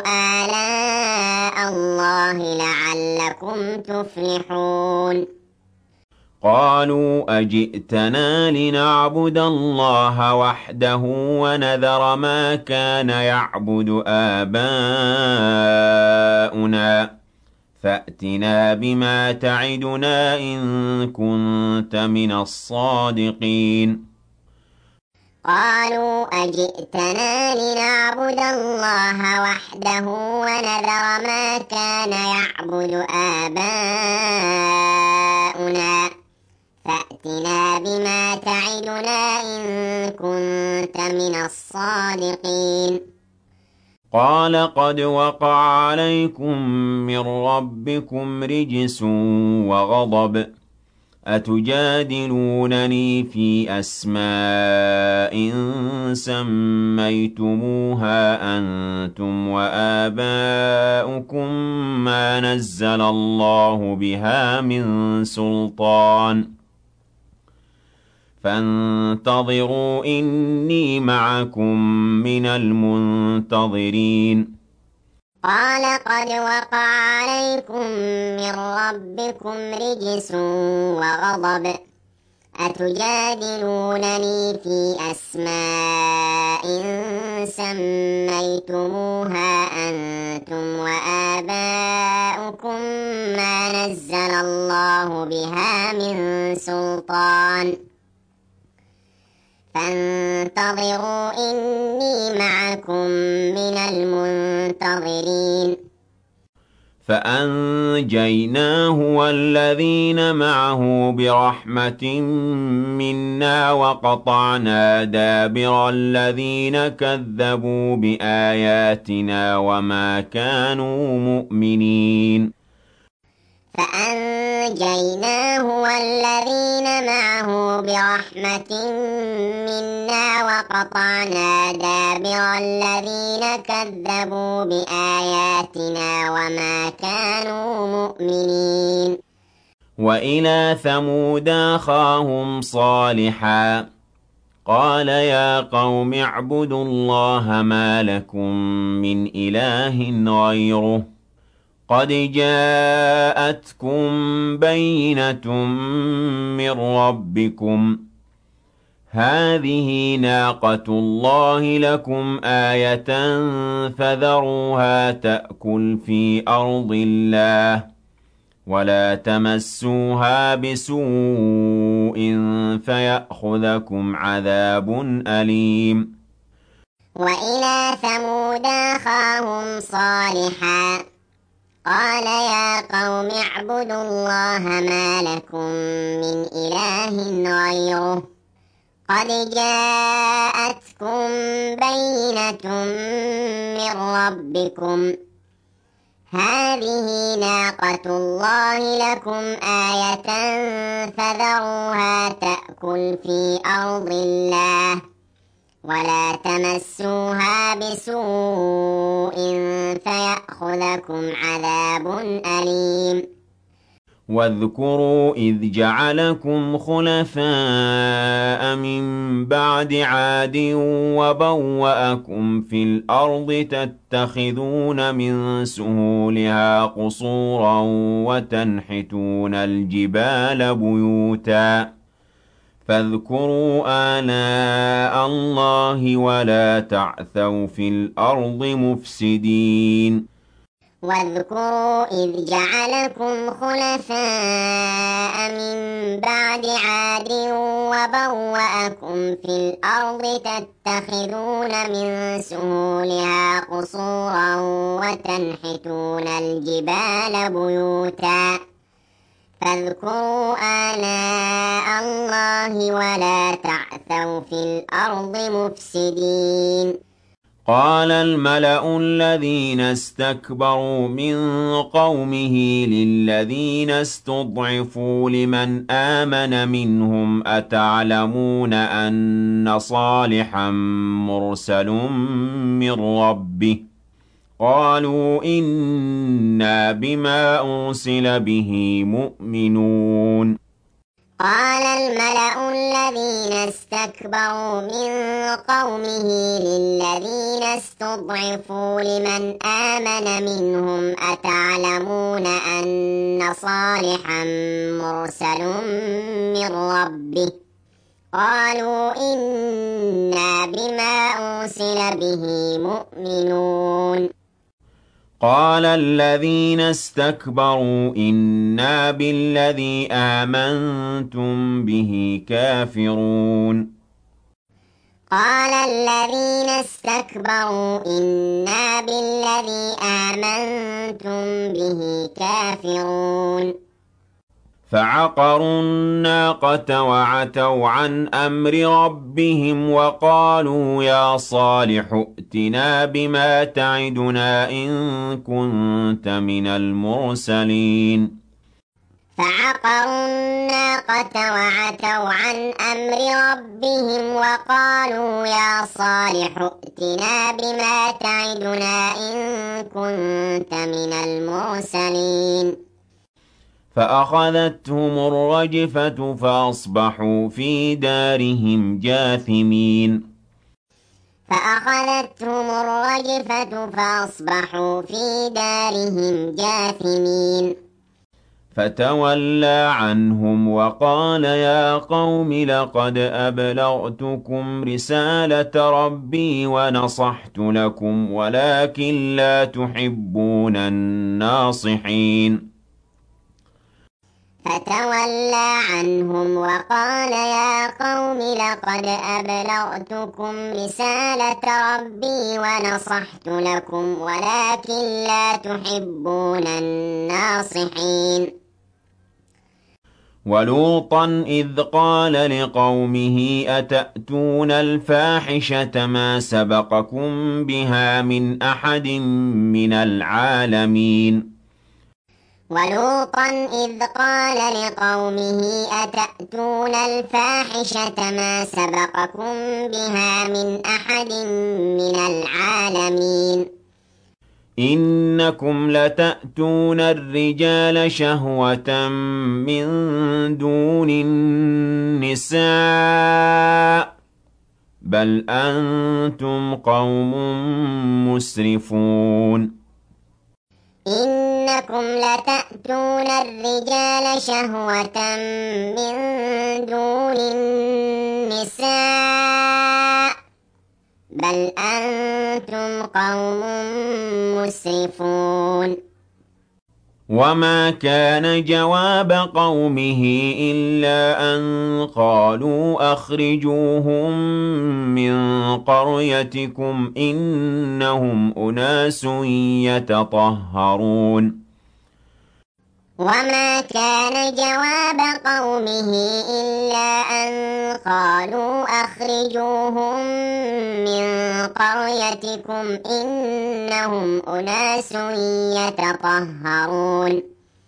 آلاء الله لعلكم تفلحون قالوا أجئتنا لنعبد الله وحده ونذر ما كان يعبد آباؤنا فأتنا بما تعدنا إن كنت من الصادقين قالوا أجئتنا لنعبد الله وحده ونذر ما كان يعبد آباؤنا فأتنا بما تعدنا إن كنت من الصادقين قال قد وقع عليكم من ربكم رجس وغضب أتجادلونني في أسماء سميتموها أنتم وآباؤكم ما نزل الله بها من سلطان فانتظروا إني معكم من المنتظرين قال قد وقع عليكم من ربكم رجس وغضب أتجادلونني في أسماء سميتموها أنتم وآباؤكم ما نزل الله بها من سلطان فانتظروا إني معكم من المنتظرين فأنجيناه والذين معه برحمة منا وقطعنا دابر الذين كذبوا بآياتنا وما كانوا مؤمنين فأنجيناه والذين معه برحمة منا وقطعنا دابر الذين كذبوا بآياتنا وما كانوا مؤمنين وإلى ثمود أخاهم صالحا قال يا قوم اعبدوا الله ما لكم من إله غيره قد جاءتكم بينة من ربكم هذه ناقة الله لكم آية فذروها تأكل في أرض الله ولا تمسوها بسوء فيأخذكم عذاب أليم وإلى ثمود أخاهم صالحا قال يا قوم اعبدوا الله ما لكم من إله غيره قد جاءتكم بينة من ربكم هذه ناقة الله لكم آية فذروها تأكل في أرض الله ولا تمسوها بسوء فيأخذكم عذاب أليم واذكروا إذ جعلكم خلفاء من بعد عاد وبوأكم في الأرض تتخذون من سهولها قصورا وتنحتون الجبال بيوتا فاذكروا آلاء الله ولا تعثوا في الأرض مفسدين واذكروا إذ جعلكم خلفاء من بعد عاد وبوأكم في الأرض تتخذون من سهولها قصورا وتنحتون الجبال بيوتا فاذكروا آلاء الله ولا تعثوا في الأرض مفسدين قال الملأ الذين استكبروا من قومه للذين استضعفوا لمن آمن منهم أتعلمون أن صالحا مرسل من ربه قالوا إنا بما أرسل به مؤمنون قال الملأ الذين استكبروا من قومه للذين استضعفوا لمن آمن منهم أتعلمون أن صالحا مرسل من ربه قالوا إنا بما أرسل به مؤمنون قال الذين استكبروا إنا بالذي آمنتم به كافرون قال الذين استكبروا إنا بالذي آمنتم به كافرون فعقروا الناقة وعتوا عن أمر ربهم وقالوا يا صالح ائتنا بما تعدنا إن كنت من المرسلين فعقروا الناقة وعتوا عن أمر ربهم وقالوا يا صالح ائتنا بما تعدنا إن كنت من المرسلين فأخذتهم الرجفة فأصبحوا في دارهم جاثمين فأخذتهم الرجفة فأصبحوا في دارهم جاثمين فتولى عنهم وقال يا قوم لقد أبلغتكم رسالة ربي ونصحت لكم ولكن لا تحبون الناصحين فتولى عنهم وقال يا قوم لقد أبلغتكم رسالة ربي ونصحت لكم ولكن لا تحبون الناصحين ولوطا إذ قال لقومه أتأتون الفاحشة ما سبقكم بها من أحد من العالمين ولوطا إذ قال لقومه أتأتون الفاحشة ما سبقكم بها من أحد من العالمين إنكم لتأتون الرجال شهوة من دون النساء بل أنتم قوم مسرفون إنكم لتأتون الرجال شهوة من دون النساء بل أنتم قوم مسرفون وما كان جواب قومه إلا أن قالوا أخرجوهم من قريتكم إنهم أناس يتطهرون وما كان جواب قومه إلا أن قالوا أخرجوهم من قريتكم إنهم أناس يتطهرون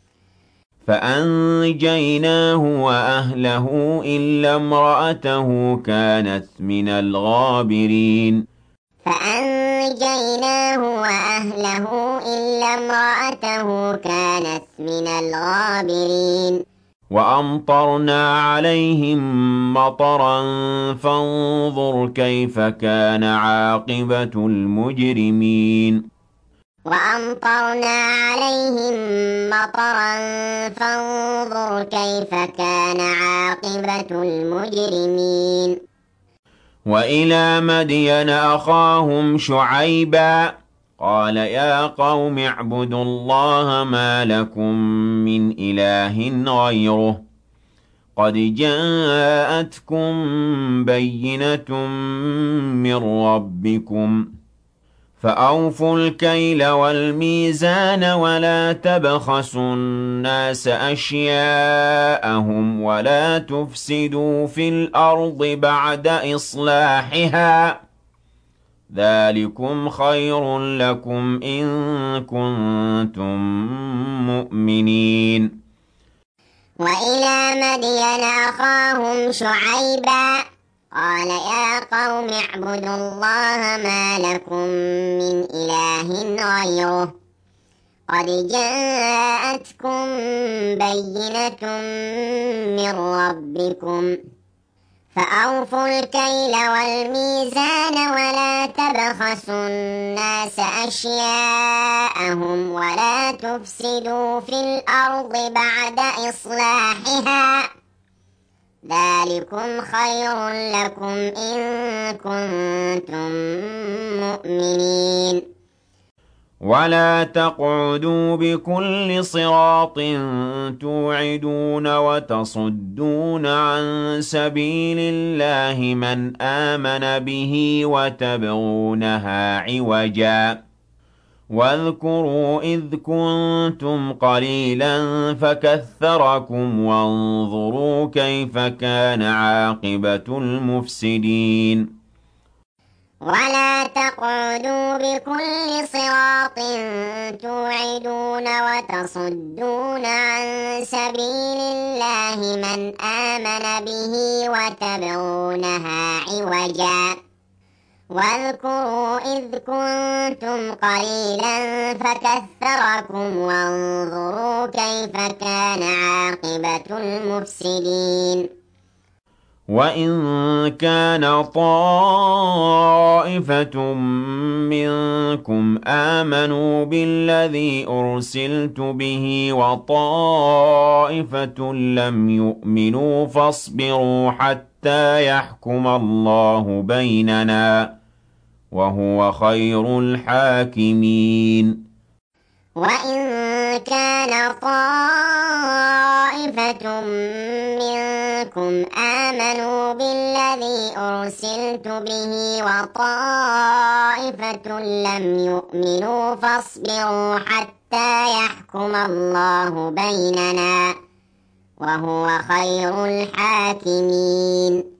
فأنجيناه وأهله إلا امرأته كانت من الغابرين فأنجيناه وأهله إلا امرأته كانت من الغابرين وأمطرنا عليهم مطرا فانظر كيف كان عاقبة المجرمين وأمطرنا عليهم مطرا فانظر كيف كان عاقبة المجرمين وإلى مدين أخاهم شعيبا قال يا قوم اعبدوا الله ما لكم من إله غيره قد جاءتكم بينة من ربكم فأوفوا الكيل والميزان ولا تبخسوا الناس أشياءهم ولا تفسدوا في الأرض بعد إصلاحها ذلكم خير لكم إن كنتم مؤمنين وإلى مدين أخاهم شعيبا قال يا قوم اعبدوا الله ما لكم من إله غيره قد جاءتكم بينة من ربكم فأوفوا الكيل والميزان ولا تبخسوا الناس أشياءهم ولا تفسدوا في الأرض بعد إصلاحها ذلكم خير لكم إن كنتم مؤمنين ولا تقعدوا بكل صراط توعدون وتصدون عن سبيل الله من آمن به وتبغونها عوجا واذكروا إذ كنتم قليلا فكثركم وانظروا كيف كان عاقبة المفسدين ولا تقعدوا بكل صراط توعدون وتصدون عن سبيل الله من آمن به وتبغونها عوجا واذكروا إذ كنتم قليلا فكثركم وانظروا كيف كان عاقبة المفسدين وَإِن كَانَ طَائِفَةٌ مِّنكُمْ آمَنُوا بِالَّذِي أُرْسِلْتُ بِهِ وَطَائِفَةٌ لَّمْ يُؤْمِنُوا فَاصْبِرُوا حَتَّىٰ يَحْكُمَ اللَّهُ بَيْنَنَا ۖ وَهُوَ خَيْرُ الْحَاكِمِينَ وَإِن كَانَ طَائِفَةٌ مِّنكُمْ آمَنُوا بِالَّذِي أُرْسِلْتُ بِهِ وَطَائِفَةٌ لَّمْ يُؤْمِنُوا فَاصْبِرُوا حَتَّىٰ يَحْكُمَ اللَّهُ بَيْنَنَا ۖ وَهُوَ خَيْرُ الْحَاكِمِينَ